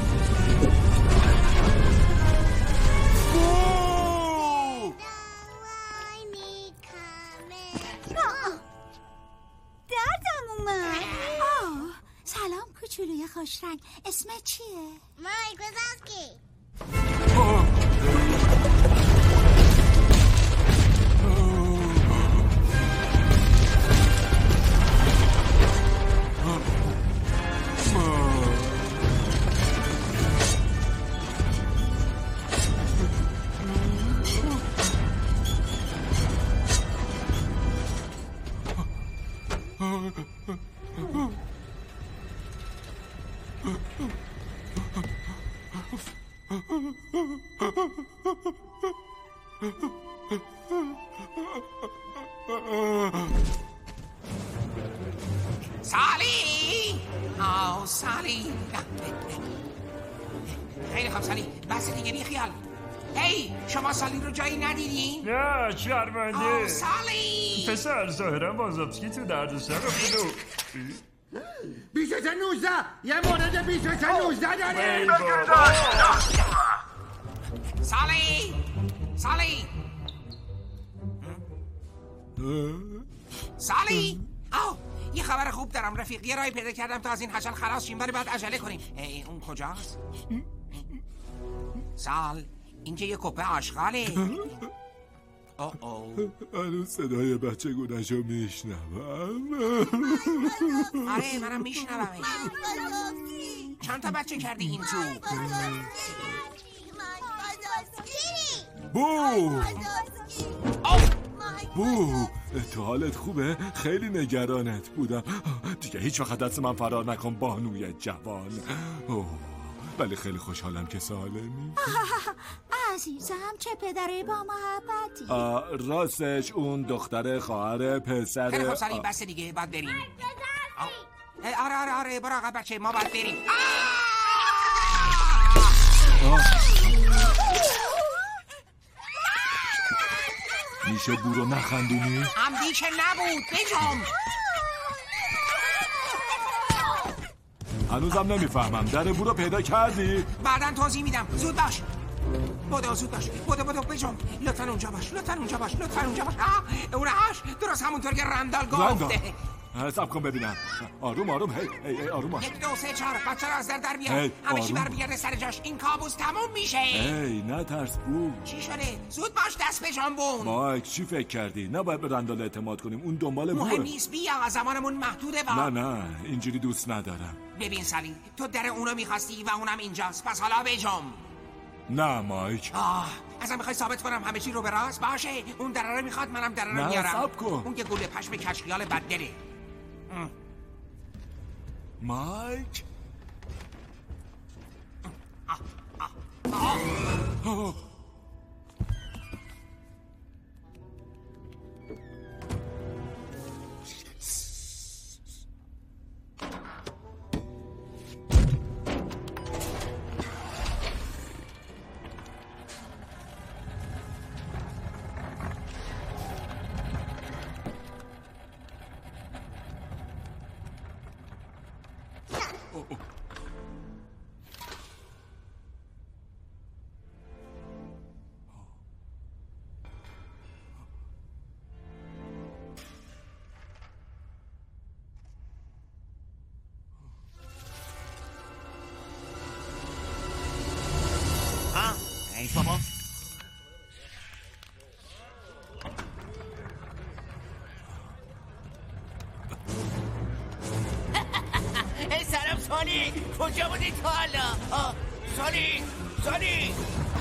دردم اومد. سلام کوچولوی خوشرنگ، اسمت چیه؟ مایک وزاسکی. سالی آه سالی خیلی خوب سالی بس دیگه بی خیال. هی شما سالی رو جایی ندیدین؟ نه شرمنده. آه سالی پسر ظاهرا بازابسکی تو دردسر افتاده. بیست و نوزده یه مورد بیست و نوزده داره. سالی سالی سالی آه یه خبر خوب دارم رفیق. یه راهی پیدا کردم تا از این حشل خلاص شیم ولی باید عجله کنیم. ای اون کجاست؟ سال اینجا یه کپه آشغاله. او او هنوز صدای بچه گونه‌شو میشنوم. آره منم میشنومش. چند تا بچه کردی این تو؟ بو بو تو حالت خوبه؟ خیلی نگرانت بودم. دیگه هیچ وقت دست من فرار نکن بانوی جوان. اوه ولی خیلی خوشحالم که سالمی. عزیزم چه پدره با محبتی. راستش اون دختر خواهر پسر. خیلی خوب سالی بس دیگه باید بریم. آره آره آره برو آقا بچه ما باید بریم. میشه بو رو نخندونی؟ عمدی که نبود بجام. هنوزم نمیفهمم. در بو رو پیدا کردی؟ بعدن توضیح میدم. زود باش بودو زود باش بودو بودو بجام. لطفا اونجا باش لطفا اونجا باش لطفا اونجا باش. اونش درست همونطور که رندال گفته. حساب کن ببینم. آروم آروم. هی هی هی آروم آروم. یک دو سه چهار بچه را از در در بیار. همه چی برمیگرده سر جاش. این کابوس تموم میشه. هی نه ترس بو. چی شده؟ زود باش دست به جنبون. مایک چی فکر کردی؟ نباید به رندال اعتماد کنیم. اون دنبال بوه. مهم نیست بیا زمانمون محدوده با. نه نه اینجوری دوست ندارم. ببین سالی تو در اونو میخواستی و اونم اینجاست. پس حالا بجم. نه مایک. آه ازم میخوای ثابت کنم همه چی رو به راست باشه. اون دراره میخواد منم دراره میارم. نه صبر کن. اون که گوله پشم کشکیال بددله. مایک آه آه آه. ای بابا ای سرم سالی کجا بودی تا حالا؟ سالی سالی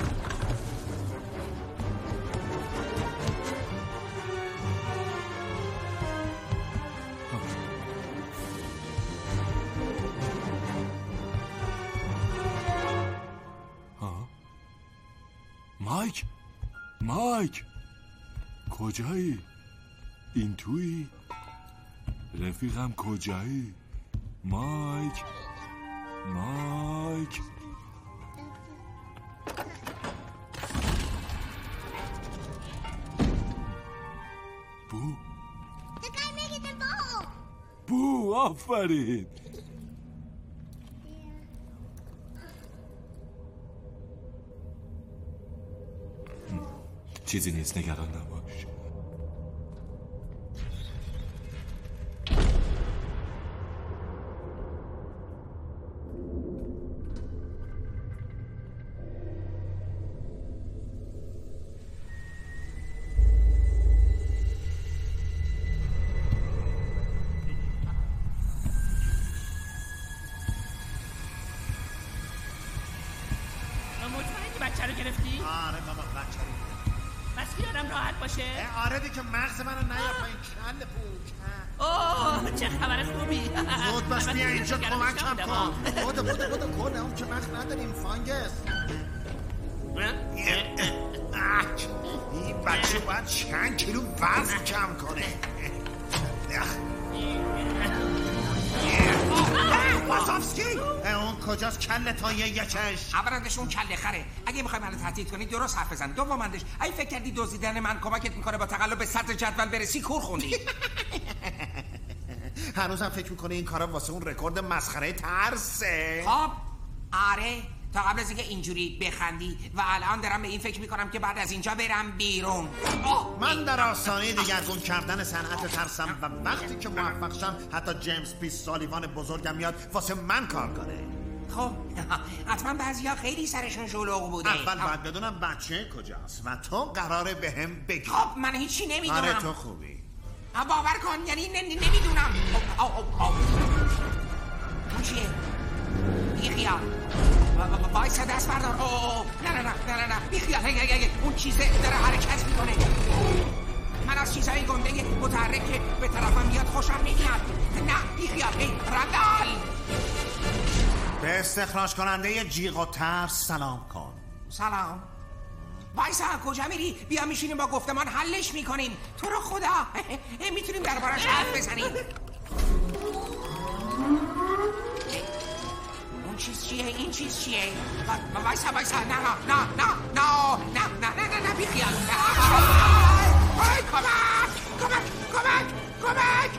مایک مایک کجایی؟ این تویی؟ رفیقم کجایی؟ مایک مایک بو بو آفرین چیزی نیست نگران نباش بچه رو گرفتی؟ آره بابا بچه رو بس خیالم راحت باشه؟ آره دیگه مغز منو نیا پایین کل پوک اوه چه خبر خوبی زود باش بیا اینجا کمکم کن بوده بوده بوده کنه اون که مخ نداریم فانگس این بچه باید چند کیلو وزن کم کنه واسافسکی اون کجاست کله تا یه یکش اولندش اون کله خره اگه میخوای منو تهدید کنی درست حرف بزن دومندش اگه فکر کردی دزدیدن من کمکت میکنه با تقلب به صدر جدول برسی کور خوندی هنوزم فکر میکنه این کارا واسه اون رکورد مسخره ترسه خب آره تا قبل از اینکه اینجوری بخندی و الان دارم به این فکر میکنم که بعد از اینجا برم بیرون من در آستانه دگرگون کردن صنعت ترسم و وقتی که موفق شم حتی جیمز پیس سالیوان بزرگم میاد واسه من کار کنه خب حتما بعضیا خیلی سرشون شلوغ بوده اول باید بدونم بچه کجاست و تو قراره به هم بگی خب من هیچی نمیدونم آره تو خوبی باور کن یعنی نمیدونم اون چیه؟ بی خیال بایسا دست بردار نه نه نه نه نه بی خیال اون چیزه داره حرکت میکنه من از چیزهای گنده متحرک که به طرفم میاد خوشم نمیاد نه بی خیال رندال به استخراج کننده جیغ و ترس سلام کن سلام بایسا کجا میری؟ بیا میشینیم با گفتمان حلش میکنیم تو رو خدا میتونیم دربارش حرف بزنیم اون چیز چیه؟ این چیز چیه؟ وایسا وایسا نه نه نه نه نه نه نه نه نه بی خیال کمک کمک کمک کمک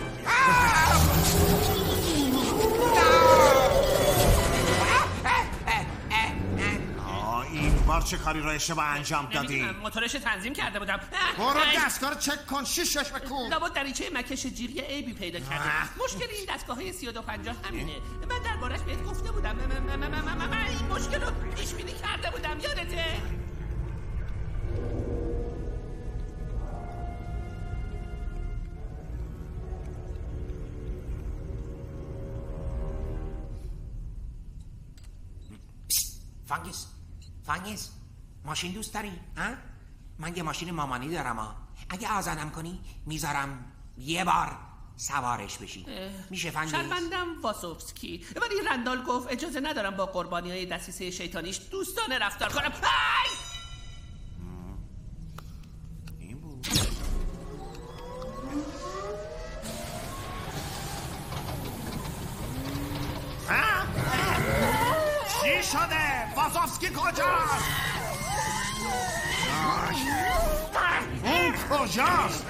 این بار چه کاری رو اشتباه انجام دادی؟ موتورش تنظیم کرده بودم برو دستگاه رو چک کن شیشش بکن لابد دریچه مکش جیری ای بی پیدا کرده مشکل این دستگاه های سی و دو پنجاه همینه من دربارش بهت گفته بودم من این مشکل رو پیش بینی کرده بودم یادته؟ فانگس فانگس ماشین دوست داری؟ ها؟ من یه ماشین مامانی دارم ها اگه آزادم کنی میذارم یه بار سوارش بشی میشه فانگس؟ شرمندم واسوفسکی ولی رندال گفت اجازه ندارم با قربانی های دسیسه شیطانیش دوستانه رفتار کنم این بود چی شده؟ واسوفسکی کجاست؟ اون کجاست؟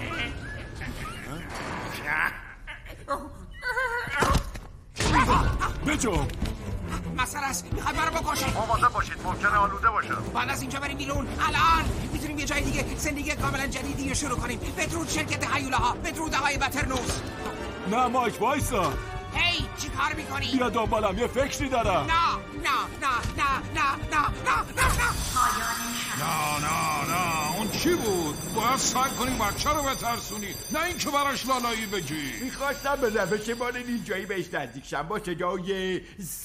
بجو مسئله است میخواد برو بکشه مواظب باشید ممکنه آلوده باشه بعد از اینجا بریم بیرون الان میتونیم یه جای دیگه زندگی کاملا جدیدی رو شروع کنیم بدرود شرکت هیولاها بدرود آقای بترنوس نه مایک وایسا هی چی کار میکنی؟ بیا دنبالم یه فکری دارم نه نه نه نه نه نه نه نه نه نه نه اون چی بود؟ باید سعی کنی بچه رو بترسونی، نه اینکه براش لالایی بگی. میخواستم به روش مال نینجایی بهش نزدیک شم با صدای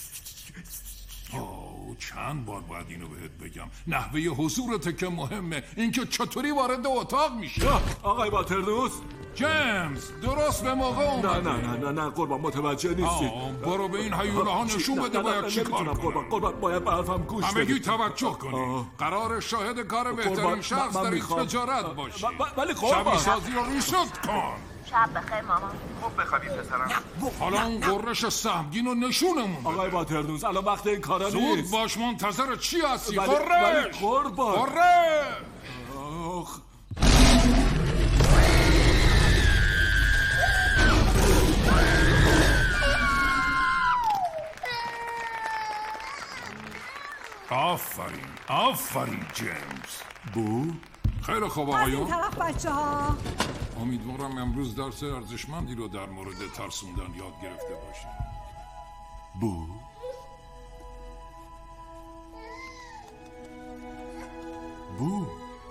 اوه چند بار باید اینو بهت بگم، نحوه حضورت که مهمه، اینکه چطوری وارد اتاق میشه. آقای واترنوس، جیمز درست به موقع اومدی. نه نه نه نه نه قربان متوجه نیستی. برو به این هیوله ها نشون بده باید چی کار کنم. قربان قربان باید به حرفم گوش بدی. همگی توجه کنی. قرار شاهد کار بهترین شخص در این تجارت باشی. ولی قربان شبیه سازی رو ریست کن. شب بخیر مامان. خوب بخوابی پسرم. حالا اون قررش سهمگین رو نشونمون بده. آقای واترنوس الان وقت این کارا نیست. زود باش، منتظر چی هستی؟ ولی- قررش ولی قربان قررش آخ. آفرین آفرین جیمز. بو خیلی خوب از این آقایون، طرف بچه ها. امیدوارم امروز درس ارزشمندی رو در مورد ترسوندن یاد گرفته باشید. بو بو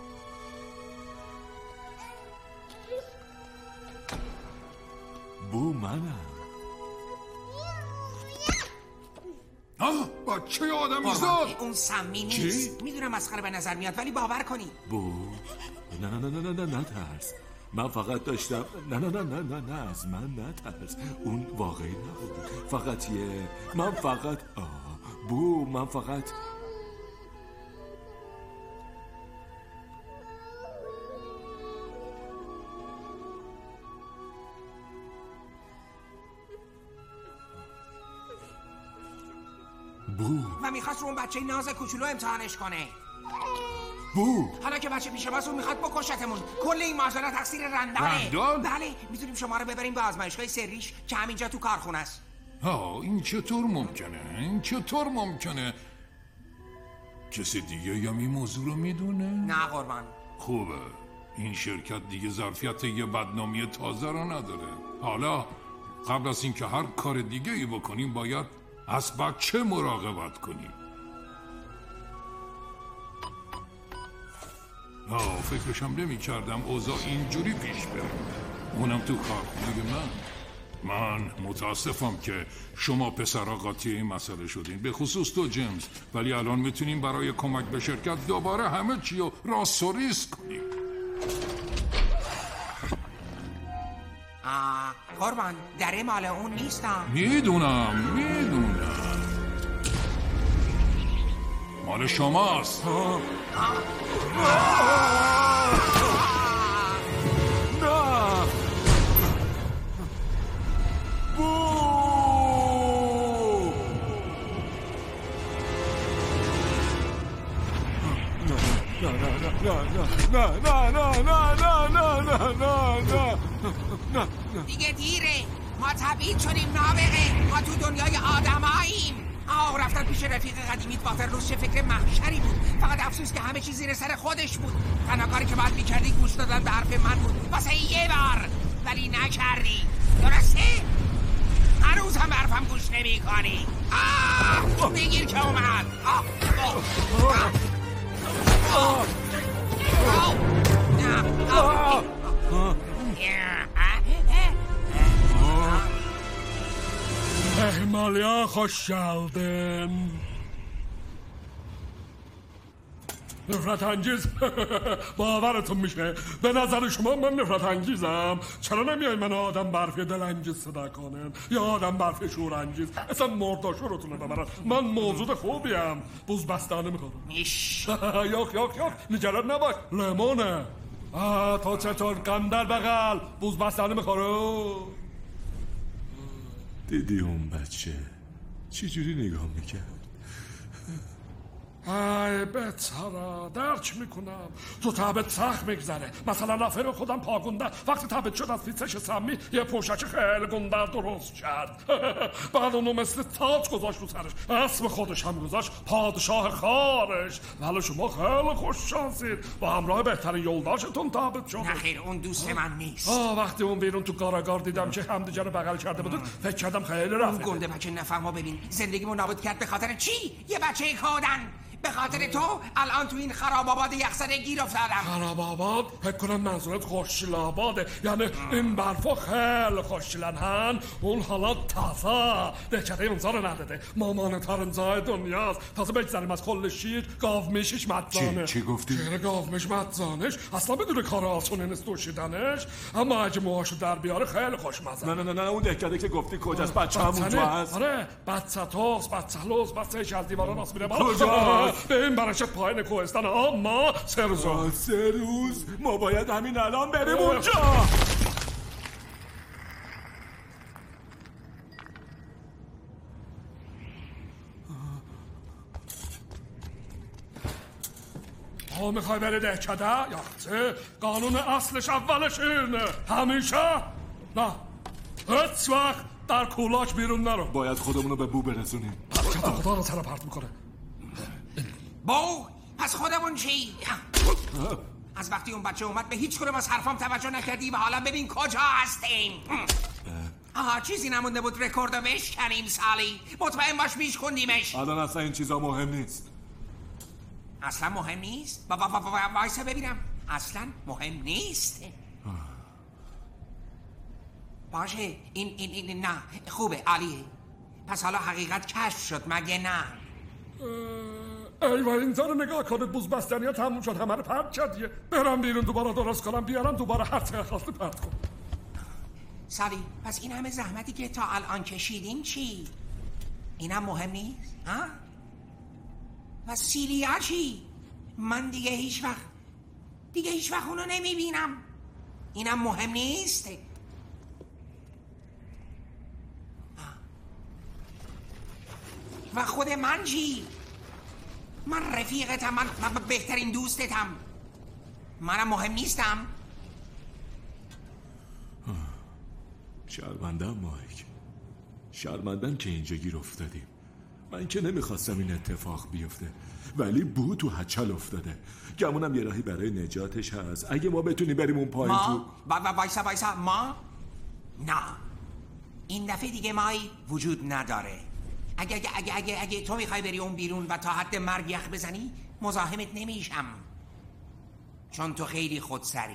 بو منم. آه بچه آدمی زاد. اون سمی نیست. میدونم مسخره به نظر میاد ولی باور کنی. بو نه نه نه نه نه نه نترس. من فقط داشتم نه نه نه نه نه نه از من نترس. اون واقعی نبود. فقط یه من فقط آه بو من فقط بو و میخواست رو اون بچه ناز کوچولو امتحانش کنه. بو حالا که بچه پیش ماست اون میخواد بکشتمون. کل این ماجرا تقصیر رندانه. رندان؟ بله میتونیم شما رو ببریم به آزمایشگاه سریش که همینجا تو کارخونه است. ها این چطور ممکنه؟ این چطور ممکنه؟ کسی دیگه یا این موضوع رو میدونه؟ نه قربان. خوبه، این شرکت دیگه ظرفیت یه بدنامی تازه رو نداره. حالا قبل از اینکه هر کار دیگه ای بکنیم باید از بچه مراقبت کنیم. آه فکرشم نمی کردم اوضاع اینجوری پیش بره، اونم تو کارخونه من. من متاسفم که شما پسرها قاطی این مسئله شدین، به خصوص تو جیمز، ولی الان میتونیم برای کمک به شرکت دوباره همه چی رو راست و ریز کنیم. آه قربان دره مال اون نیستم. میدونم میدونم مال شماست. نه بو نه نه نه نه نه نه نه نه نه نه نه نه دیگه دیره. ما تبعید شدیم نابغه. ما تو دنیای آدماییم. آه رفتن پیش رفیق قدیمیت واترنوس چه فکر محشری بود. فقط افسوس که همه چیز زیر سر خودش بود. تنها کاری که باید میکردی گوش دادن به حرف من بود واسه یه بار، ولی نکردی. درسته؟ هنوز هم به حرفم گوش نمی کنی. آه بگیر که اومد. آه آه آه آه آه احمالیا خوش geldin. نفرت انگیز باورتون میشه به نظر شما من نفرت انگیزم؟ چرا نمیای من آدم برفی دل انگیز صدا کنن یا آدم برفی شور انگیز؟ اصلا مرداشورتونه ببرن. من موجود خوبیم. بوز بستانه میکنم. میش یاخ یاخ یاخ نگران نباش لیمونه. آه تو چطور کم در بغل بوز بستانه میخوره؟ دیدی اون بچه چی جوری نگاه میکرد؟ ای بتره درک میکنم تو تبت سخت میگذره. مثلا رفیق خودم پاگونده وقتی تبت شد از پیسش سمی یه پوشش خیلی گنده درست کرد. بعد اونو مثل تاج گذاشت رو سرش، اسم خودش هم گذاشت پادشاه خارش. ولی شما خیلی خوش شانسید با همراه بهترین یولداشتون تبت شد. نخیر اون دوست من نیست. آه وقتی اون بیرون تو کاراگار دیدم که همدیگه رو بغل کرده بودید فکر کردم خیلی رفیقه. اون گنده بچه نفهمو ببین زندگیمو نابود کرد به خاطر چی؟ یه بچه کودن. به خاطر تو الان تو این خراب آباد یخزده گیر افتادم. خراب آباد؟ فکر کنم منظورت خوشگل آباده. یعنی این برفا خیلی خوشگلن هن. اون حالا تازه دهکده امضا رو نداده. مامان تر امضای دنیاست. تازه بگذاریم از کل شیر گاو میشیش مدزانه. چی, چی گفتی؟ شیر گاو میش مدزانش اصلا بدون کار آسونه نیست دوشیدنش، اما اگه موهاشو در بیاره خیلی خوشمزه. نه نه نه نه اون دهکده که گفتی کجاست؟ بچه همون تو هست؟ آره بچه توست، بچه لوز، بچه از دیوارا راست میره بالا. به این برشه پایین کوهستان. اما سه روز سه روز ما باید همین الان بریم اونجا. ها میخوای بری دهکده؟ یخته قانون اصلش اولش اینه همیشه نه هیچ وقت در کولاک بیرون نرو. باید خودمونو به بو برسونیم. بچه خدا رو سر پرت میکنه. بو پس خودمون چی؟ از وقتی اون بچه اومد به هیچ کنم از حرفام توجه نکردی و حالا ببین کجا هستیم. آها چیزی نمونده بود رکوردو بشکنیم سالی. مطمئن باش میش کندیمش. الان اصلا این چیزا مهم نیست. اصلا مهم نیست؟ با با با با وایسا ببینم. اصلا مهم نیست. باشه این این این نه خوبه عالیه. پس حالا حقیقت کشف شد مگه نه؟ ایوه اینجا رو نگاه کنید بوز بستنی ها تموم شد همه رو پرد کردیه. برم بیرون دوباره درست کنم بیارم دوباره هر چه خواستی پرد کن. سالی پس این همه زحمتی که تا الان کشیدیم چی؟ اینم مهم نیست؟ ها؟ و سیلیا چی؟ من دیگه هیچ وقت دیگه هیچ وقت اونو نمیبینم. اینم مهم نیست؟ و خود من چی؟ من رفیقتم، من, من بهترین دوستتم. منم مهم نیستم. شرمندم مایک، شرمندم که اینجا گیر افتادیم. من که نمیخواستم این اتفاق بیفته ولی بو تو هچل افتاده. گمونم یه راهی برای نجاتش هست. اگه ما بتونیم بریم اون پایین تو ما؟ وایسا وایسا ما؟ نه این دفعه دیگه مایی وجود نداره. اگه اگه اگه اگه اگه تو میخوای بری اون بیرون و تا حد مرگ یخ بزنی مزاحمت نمیشم، چون تو خیلی خودسری.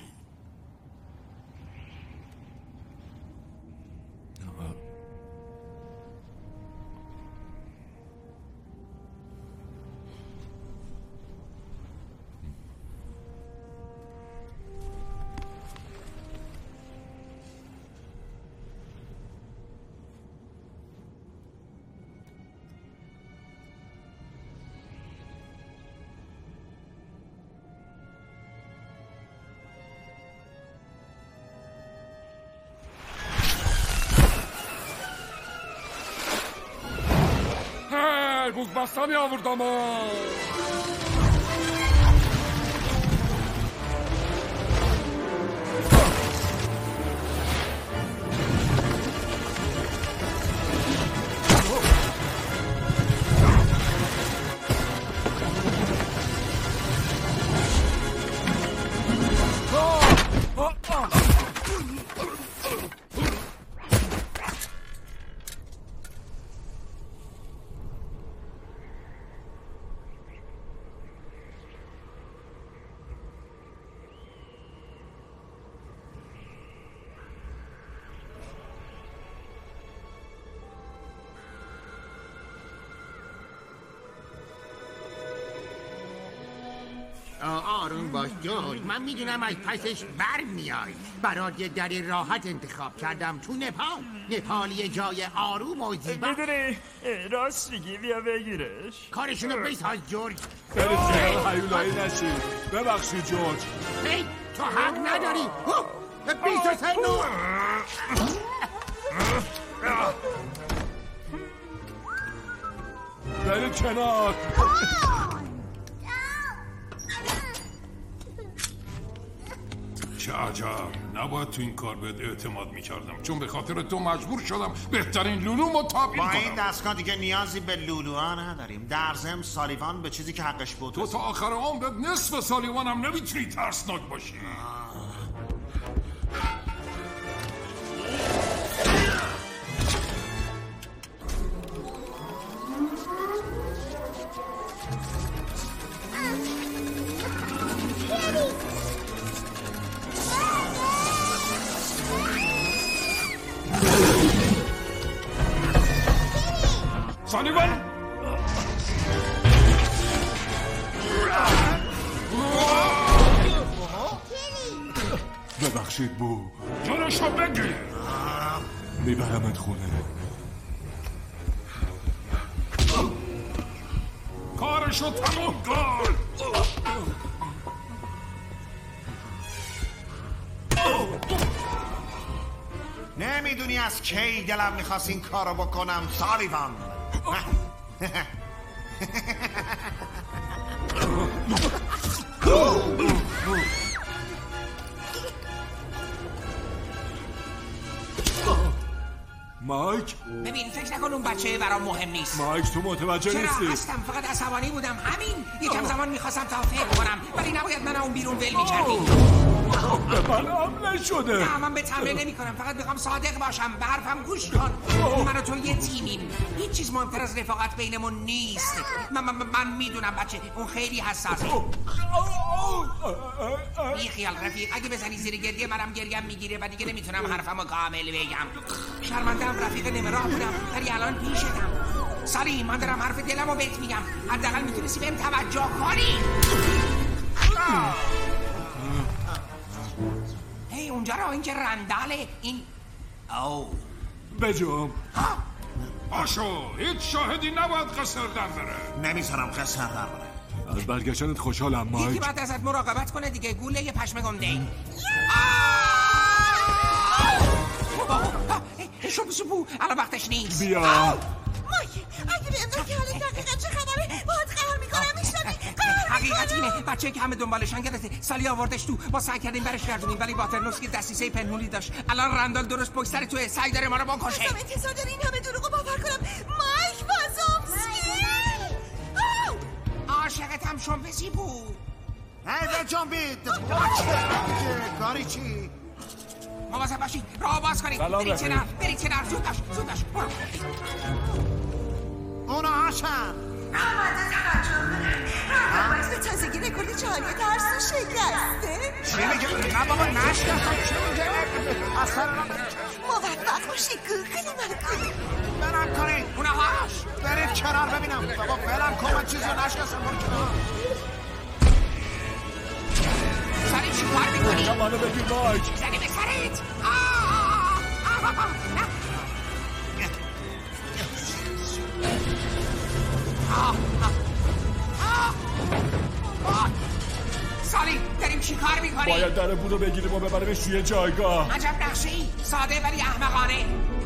بوز بستنی آوردم. آروم باش جورج، من میدونم از پسش بر میای. برات یه دری راحت انتخاب کردم تو نپال. نپال یه جای آروم و زیبا. میدونی راست میگی بیا بگیرش. کارشونو بساز جورج. برید زیاد هیولایی نشید. ببخشید جورج. هی تو حق نداری. بیست و سه نور. برید کنار. چه عجب، نباید تو این کار بهت اعتماد میکردم، چون به خاطر تو مجبور شدم بهترین لولومو تبدیل کنم. با این دستگاه دیگه نیازی به لولوها نداریم. در ضمن سالیوان به چیزی که حقش بود. تو تا آخر عمرت نصف سالیوان هم نمیتونی ترسناک باشی. سالیوان ببخشید بو جلوشو بگیر میبرمت خونه کارشو تموم کن نمیدونی از کی دلم میخواست این کارو بکنم سالیوان مایک ببین فکر نکن اون بچه برام مهم نیست. مایک تو متوجه نیستی؟ چرا هستم فقط عصبانی بودم همین. یکم زمان میخواستم تا فکر کنم ولی نباید من اون بیرون ول میکردیم. به من حمله شده. نه من به حمله نمی کنم فقط میخوام صادق باشم به حرفم گوش کن. من و تو یه تیمیم هیچ چیز مهمتر از رفاقت بینمون نیست. من, من, من میدونم بچه اون خیلی حساسه. بی خیال رفیق اگه بزنی زیر گریه منم گریم میگیره و دیگه نمیتونم حرفمو کامل بگم. شرمندم رفیق نمراه بودم ولی الان پیشتم. سالی من دارم حرف دلمو بهت میگم حداقل میتونستی بهم توجه کنی. هی اونجا رو این که رنداله این او بجام آشو هیچ شاهدی نباید قصر در بره. نمیذارم قصر در بره. از برگشتنت خوشحالم مایک. یکی باید ازت مراقبت کنه دیگه گوله یه پشم گنده. شو بسو بو الان وقتش نیست. بیا مایک اگه به امروز که حالا دقیقا چه خبره باید قرار میکنم میشنوی حقیقت اینه بچه که همه دنبالشن گرفته سالی آوردش تو با سعی کردیم برش گردونیم ولی واترنوسکی دستیسه پنهونی داشت. الان رندال درست پشت سر توه سعی داره ما رو بکشه. اصلا انتظار داری این همه دروغو باور کنم. مایک وازومسکی عاشقتم شنبسی بود. هی بجنبید کاری چی؟ مواظب باشید راه باز کنید. برید کنار برید کنار زود باش زود باش برو. اونا هاشن آماده توجه کنن. باید به تازگی رکورد جهانی ترسو شکسته. چی میگه؟ نه بابا نشکستم چی میگه؟ اصلا موفق باشی گوگلی مکن. برم کنید اونا هاش برید کنار ببینم. بابا برم کن من چیزی رو نشکستم برو کنار. سالی چی کار میکنی؟ منو بگیر مایک زنی به سرت. سالی داریم چی کار میکنی؟ باید در بو رو بگیریم و ببریمش توی جایگاه. عجب نقشه‌ای ساده ولی احمقانه.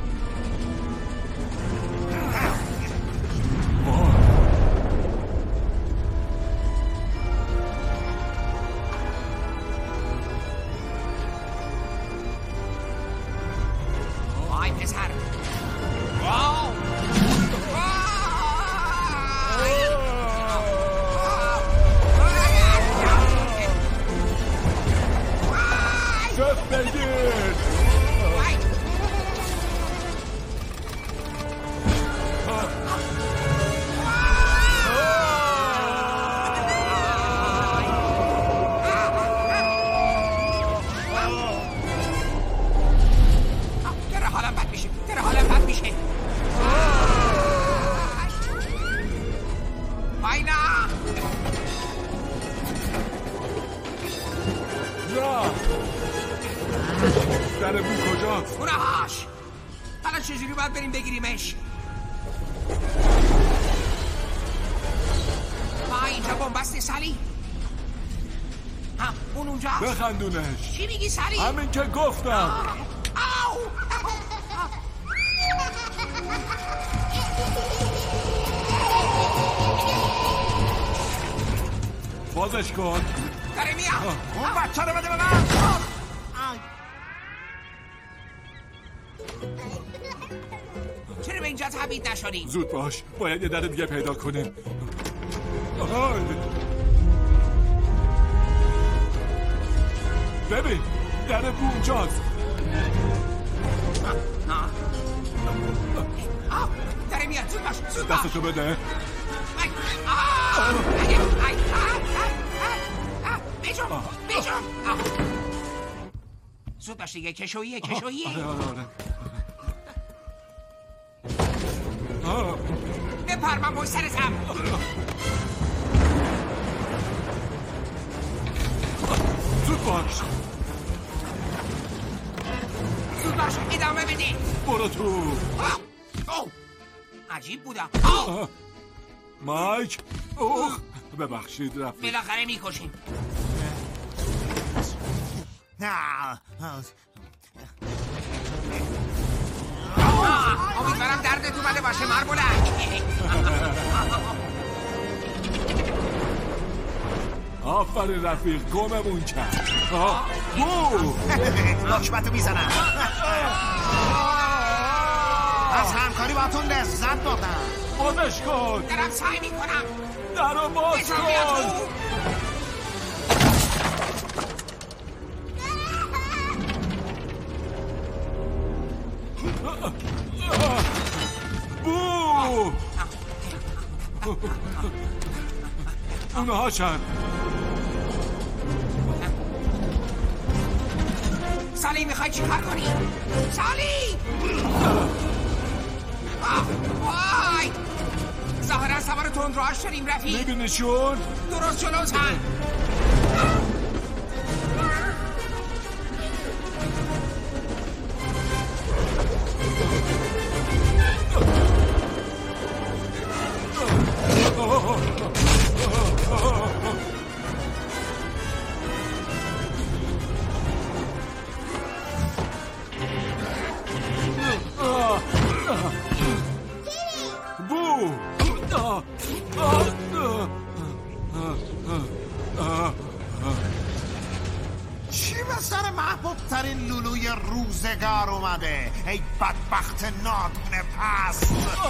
وای پسر واو شف بگیر داره حالم بد میشه داره حالم بد میشه. وای نه نه در بو کجاست؟ اونه هاش حالا چجوری باید بریم بگیریمش؟ وای اینجا بومبسته سالی. ها اون اونجاست. بخندونش. چی میگی سالی؟ همین که گفتم. آو بازش کن. داره میاد. اون بچه رو بده به من. چرا به اینجا تبعید نشدیم؟ زود باش باید یه در دیگه پیدا کنیم. آهای. ببین در بو اونجاست. آه داره میاد زود باش زود باش. دستتو بده. بیجم بیجم زود باش دیگه کشویه کشویه. آره آره آره بپر من پشت سرتم. زود باش زود باش ادامه بدید. برو تو. اوه عجیب بودا. مایک اوه ببخشید رفت. بالاخره میکشیم. نه امیدوارم دردت اومده باشه مربولک. آفرین رفیق گممون کرد. بو نکبتو میزنم. از همکاری باتون لذت بردم. بازش کن. دارم سعی میکنم. درو باز کن. بو اونها چند سالی میخوای چی کار کنی؟ سالی وای ظاهرا سوار تندروهاش شدیم رفیق. میبینیشون؟ درست جلوتن. چی به سر محبوب ترین لولوی روزگار اومده؟ ای بدبخت نادون پست.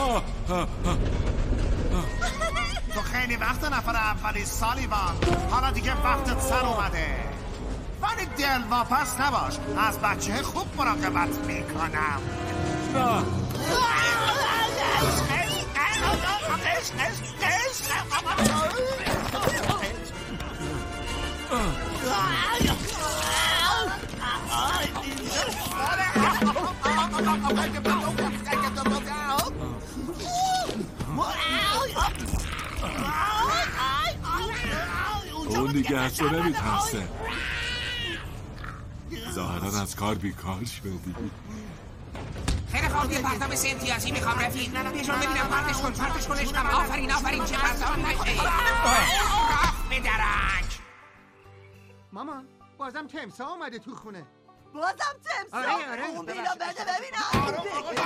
تو خیلی وقت نفر اولی سالیوان، حالا دیگه وقتت سر اومده. ولی دلواپس نباش، از بچه خوب مراقبت میکنم. نه اون دیگه از تو نمیترسه. ظاهرا از کار بیکار شدی. خیلی خواب یه پرتاب سه امتیازی میخوام رفیق. بیشون ببینم پرتش کن پرتش کن اشکم. آفرین آفرین چه پرتاب نشه. رفت به درک. مامان بازم تمسا اومده تو خونه. بازم تمسا؟ آره آره اون بیلا بده ببینم.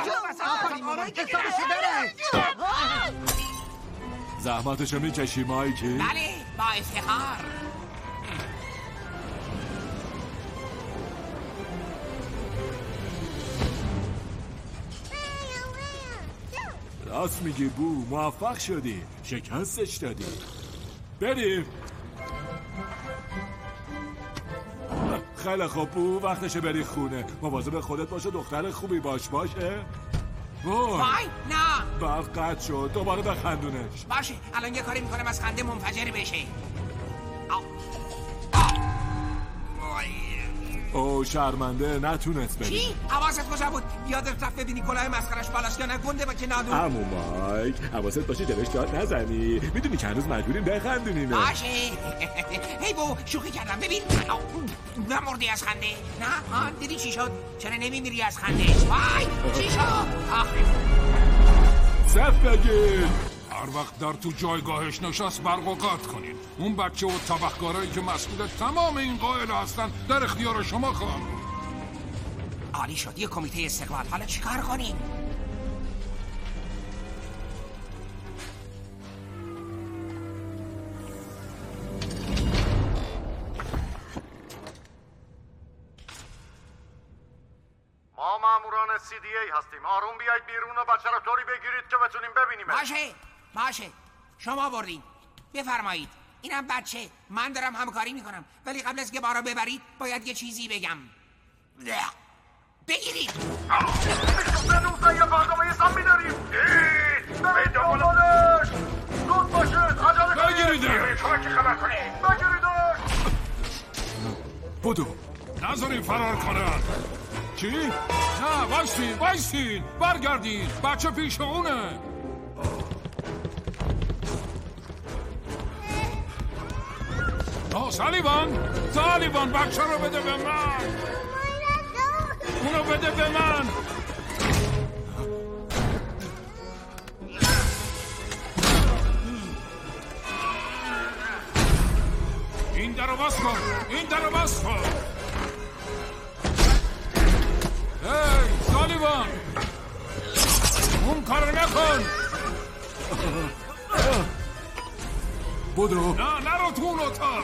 زحمتشو میکشی مایکی؟ بله با افتخار. راست میگی بو، موفق شدی، شکستش دادی. بریم. خیلی خوب بو، وقتشه بری خونه. مواظب خودت باشه، دختر خوبی باش باشه. وای نه برق قطع شد، دوباره بخندونش. باشه الان یه کاری میکنم از خنده منفجر بشه. او شرمنده نتونست ببین. چی؟ حواست کجا بود؟ یادت رفت ببینی کلاه مسخرش بالاست یا نه گنده با که نادون. عمو مایک حواست باشه جلوش داد نزنی. میدونی که هنوز مجبوریم بخندونینه. باشه هی بو شوخی کردم ببین. نمردی از خنده؟ نه آن دیدی چی شد؟ چرا نمیمیری از خنده؟ وای چی شد؟ آخه صف بگیر. هر وقت در تو جایگاهش نشست برق و قطع کنید. اون بچه و تبهکارایی که مسئول تمام این قائل هستن در اختیار شما خواهم. عالی شد یه کمیته استقبال. حالا چیکار کنیم؟ ما ماموران سی دی ای هستیم. آروم بیایید بیرون و بچه رو طوری بگیرید که بتونیم ببینیم. باشه باشه شما بردین. بفرمایید اینم بچه. من دارم همکاری میکنم ولی قبل از که بارا ببرید باید یه چیزی بگم. بگیرید. به نوزه یه برنامه سمی داریم. برید دنبالش. زود باشید عجله کنید. بگیریدش. کمکی خبر کنید. بگیریدش. بدو نذارین فرار کنن. چی؟ نه وایسین وایسین برگردین. بچه پیش اونه. آه سالیوان سالیوان بچه رو بده به من اونو بده به من این در رو باز کن این در رو باز کن هی سالیوان اون کارو نکن بدو نه نرو تو اون اتاق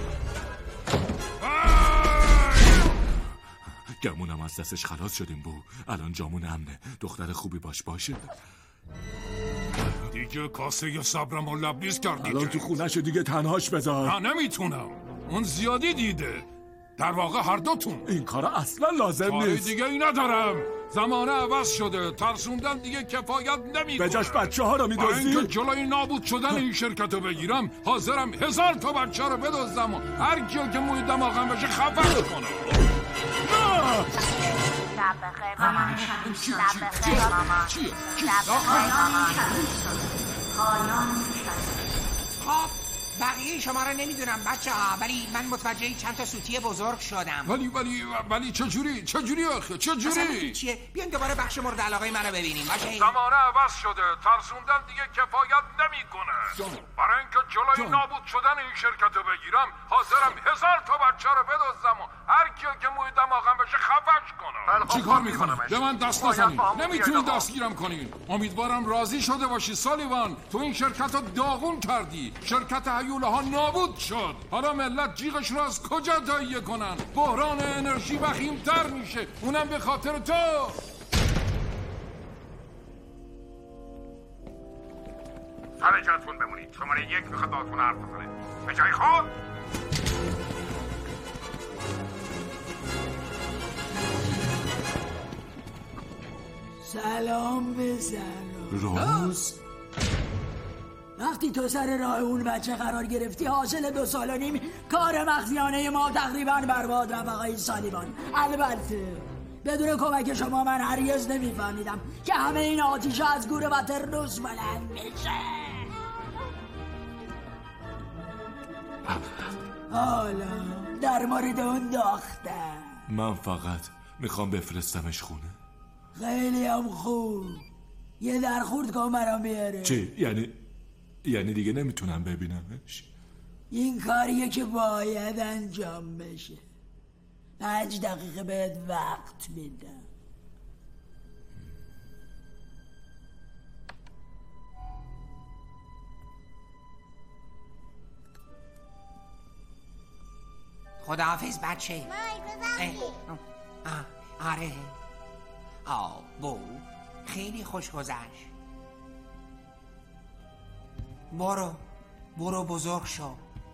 گمونم از دستش خلاص شدیم بو الان جامون امنه دختر خوبی باش باشه دیگه کاسه یا صبرم و لبریز کردی الان تو خونه شو دیگه تنهاش بذار نه نمیتونم اون زیادی دیده در واقع هر دوتون این کار اصلا لازم کاری نیست دیگه ای ندارم زمانه عوض شده ترسوندن دیگه کفایت نمیکنه بجاش بچه ها رو میدوزی برای اینکه جلوی نابود شدن این شرکت رو بگیرم حاضرم هزار تا بچه رو بدوزم و هر کیو که موی دماغم بشه خفه کنم چیه؟ خب بقیه شما رو نمیدونم بچه ها ولی من متوجه چند تا سوتی بزرگ شدم ولی ولی ولی چجوری چجوری آخه چجوری چیه بیاین دوباره بخش مورد علاقه منو ببینیم باشه زمانه عوض شده ترسوندن دیگه کفایت نمیکنه برای اینکه جلوی نابود شدن این شرکت رو بگیرم حاضرم هزار تا بچه رو بدوزم و هر کیو که موی دماغم بشه خفش کنم چی کار میکنم به من دست نزنید نمیتونید دستگیرم کنین امیدوارم راضی شده باشی سالیوان تو این شرکت رو داغون کردی شرکت هیوله ها نابود شد حالا ملت جیغش رو از کجا تهیه کنن بحران انرژی وخیم‌تر میشه اونم به خاطر تو سر جاتون بمونید شماره یک میخواد باهاتون حرف بزنه به جای خود سلام به سلام روز وقتی تو سر راه اون بچه قرار گرفتی حاصل دو سال و نیم کار مخفیانه ما تقریبا برباد رفت آقای سالیوان البته بدون کمک شما من هرگز نمیفهمیدم که همه این آتیش از گور واترنوس بلند میشه حالا در مورد اون دختر من فقط میخوام بفرستمش خونه خیلی هم خوب یه در خورد کن برام بیاره چی؟ یعنی یعنی دیگه نمیتونم ببینمش این کاریه که باید انجام بشه پنج دقیقه بهت وقت میدم خداحافظ بچه اه، آره آه بو خیلی خوش گذشت برو برو بزرگ شو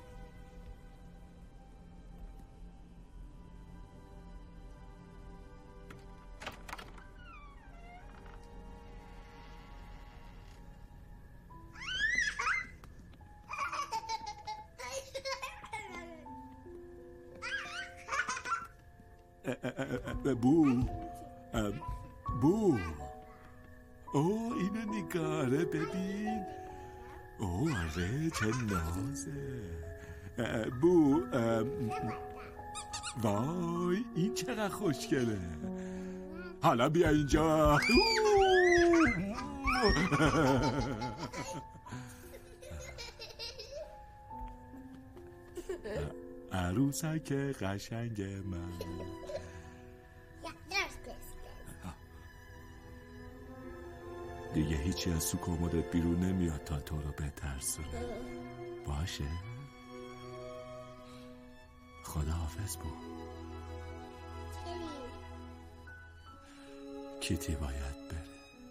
بو بو او اینو نگاره ببین او آره چه نازه بو وای این چقدر خوشگله حالا بیا اینجا عروسک قشنگ من دیگه هیچی از تو کمدت بیرون نمیاد تا تو رو بترسونه باشه خداحافظ بود کیتی باید بره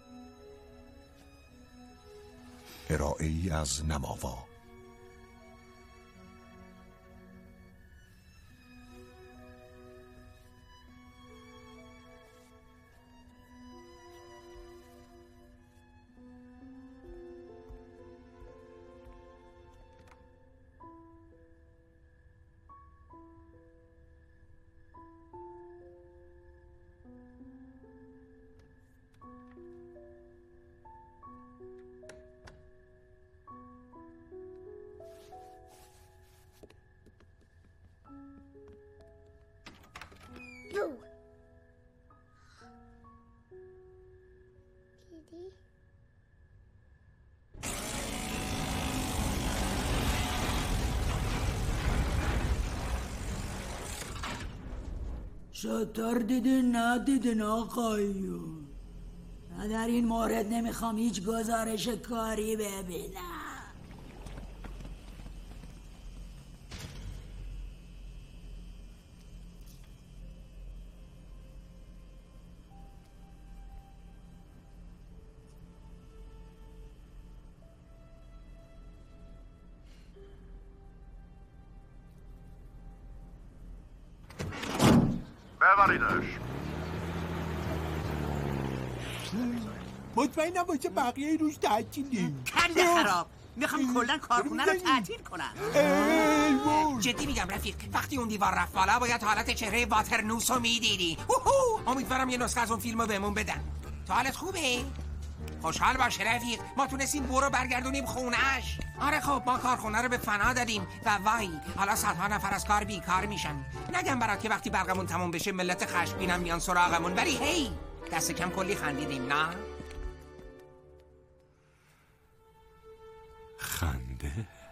ارائه ای از نماوا تاتی؟ شطور دیدین ندیدین آقایون؟ من در این مورد نمیخوام هیچ گزارش کاری ببینم. ببریدش. مطمئنم واسه بقیه روز تعطیله. کنده خراب، میخوام کلا کارخونه رو تعطیل کنم. جدی میگم رفیق، وقتی اون دیوار رفت بالا باید حالت چهره واترنوس رو میدیدی. امیدوارم یه نسخه از اون فیلم رو بهمون بدن. تو حالت خوبه؟ خوشحال باش رفیق، ما تونستیم برو برگردونیم خونهش. آره خب ما کارخونه رو به فنا دادیم و وای حالا صدها نفر از کار بیکار میشن. نگم برات که وقتی برقمون تموم بشه ملت خشمگینم میان سراغمون، ولی هی دست کم کلی خندیدیم نه؟ خنده؟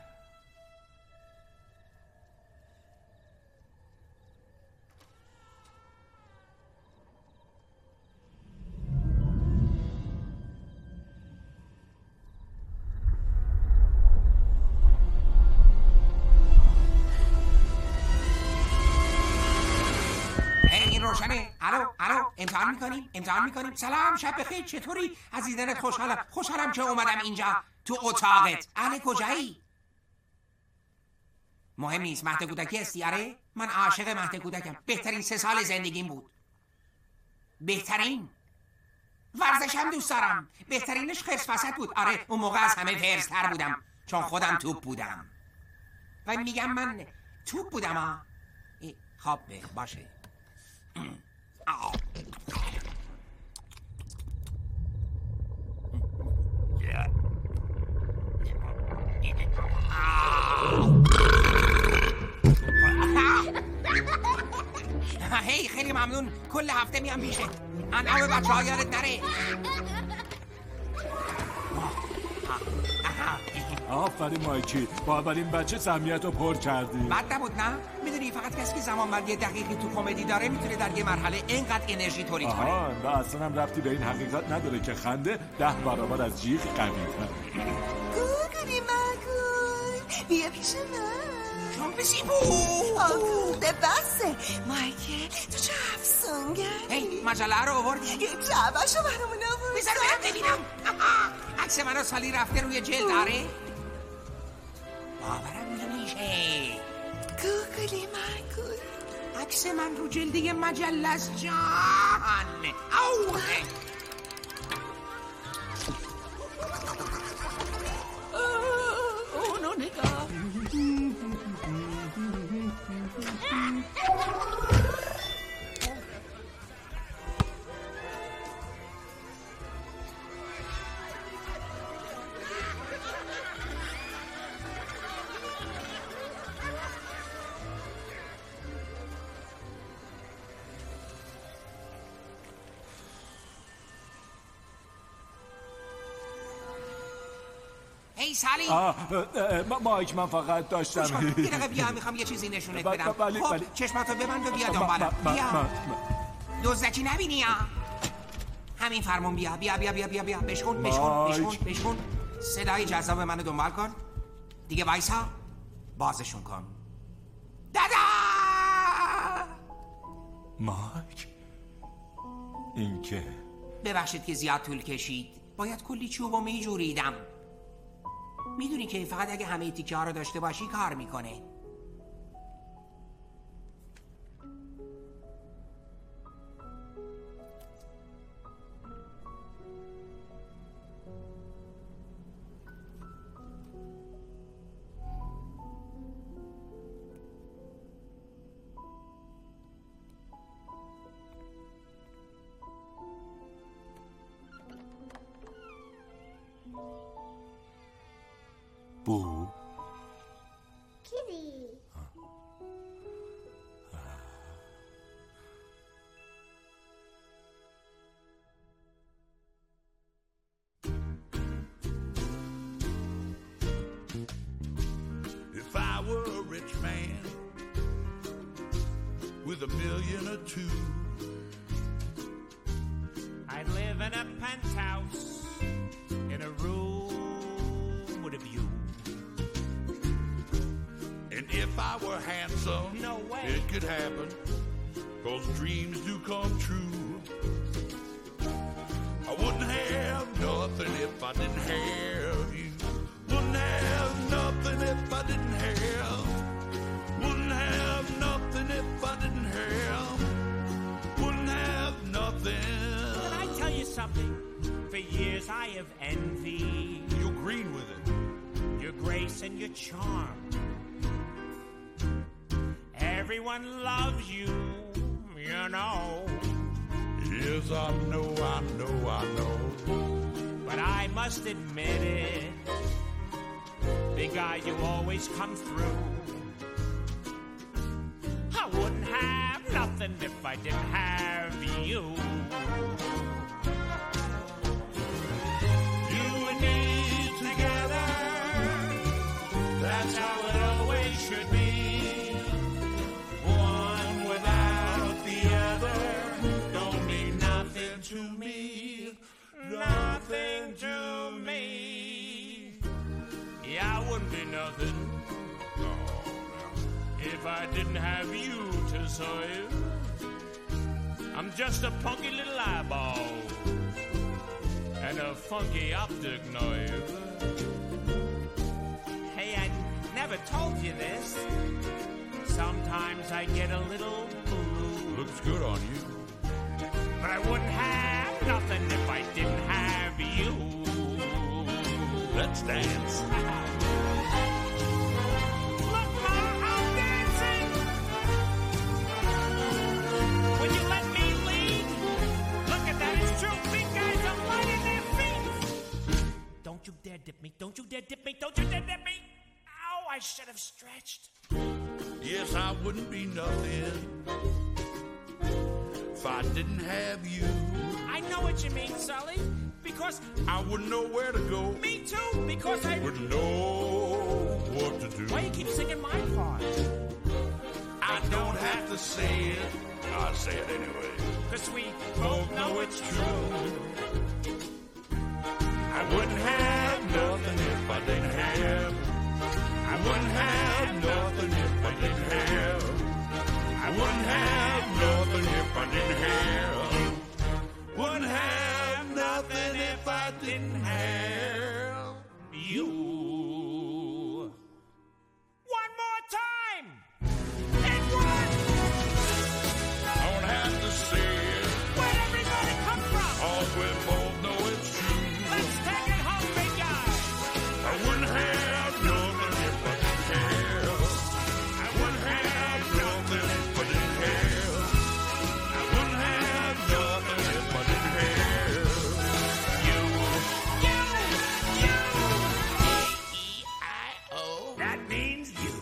روشنه. الو الو امتحان میکنیم امتحان میکنیم. سلام شب بخیر، چطوری؟ از دیدنت خوشحالم. خوشحالم که اومدم اینجا تو اتاقت. اهل کجایی؟ مهم نیست. مهد کودکی هستی؟ آره من عاشق مهد کودکم. بهترین سه سال زندگیم بود. بهترین ورزش هم دوست دارم. بهترینش خرس وسط بود. آره اون موقع از همه فرزتر بودم چون خودم توپ بودم و میگم من توپ بودم ها. خب باشه. هی خیلی ممنون. کل هفته میام پیشت. انعام بچه ها یادت نره. آفرین مایکی، با اولین بچه سهمیت رو پر کردی. بد نبود نه؟ میدونی فقط کسی که زمانبندی دقیقی تو کمدی داره میتونه در یه مرحله اینقدر انرژی تولید کنه. آها و اصلا هم ربطی به این حقیقت نداره که خنده ده برابر از جیغ قوی تر. گوگلی مگول بیا پیش من. شامپسی بو آگوده بسه مایکل، تو چه افسونگر؟ هی مجله رو آوردی؟ یه جعبشو برامون آوردی. بذار برم ببینم. عکس منو سالی رفته روی جلد داره؟ باورم نمیشه. گوگلی مگول عکس من رو جلده مجله است جان. او اونو نگاه. ای سالی. مایک من فقط داشتم یه دقیقه بیا میخوام یه چیزی نشونت بدم. بله خب بله. چشماتو ببند و بیا دنبالم. بیا دزدکی نبینی یا همین فرمون. بیا بیا بیا بیا بیا بیا بشکن بشکن بشکن بشکن. صدای جذاب منو دنبال کن دیگه. وایسا بازشون کن. دادا مایک این که ببخشید که زیاد طول کشید. باید کلی چوبو میجوریدم. میدونی که فقط اگه همه تیکه ها رو داشته باشی کار میکنه. بو کیدی man with a million or two. I'd live in a penthouse in a room with a view. And if I were handsome, no way, it could happen, 'cause dreams do come true. I wouldn't have nothing if I didn't have you. Wouldn't have nothing if I didn't have. Wouldn't have nothing if I didn't have. Wouldn't have nothing. Can I tell you something? For years I have envied. You're green with it. Your grace and your charm. Everyone loves you, you know. Yes, I know, I know, I know. But I must admit it, big guy, you always come through. I wouldn't have nothing if I didn't have you. You and me together, that's how it always should be. One without the other don't mean nothing to me. Nothing to me. Yeah, I wouldn't be nothing if I didn't have you to serve. I'm just a punky little eyeball and a funky optic nerve. Hey, I never told you this. Sometimes I get a little blue. Looks good on you. But I wouldn't have nothing if I didn't have you. Let's dance. Look, Ma, I'm dancing. Will you let me lead? Look at that, it's true. Big guys are lighting their feet. Don't you dare dip me. Don't you dare dip me. Don't you dare dip me. Ow, I should have stretched. Yes, I wouldn't be nothing if I didn't have you. I know what you mean, Sully, because I wouldn't know where to go. Me too, because I wouldn't know what to do. Why you keep singing my part? I don't have to say it. I'll say it anyway. 'Cause we both know it's true. I wouldn't have nothing if I didn't have. I wouldn't have nothing if I didn't have. I wouldn't have nothing if I didn't have. Wouldn't have nothing if I didn't have you. One more time. And one. I don't have to say it. Where'd everybody come from? All we both know it's true. Let's take it home, big guy. I wouldn't have nothing if I didn't have. I wouldn't have nothing if I didn't have. I wouldn't have nothing if I didn't have you. You, you. E E I O. That means you.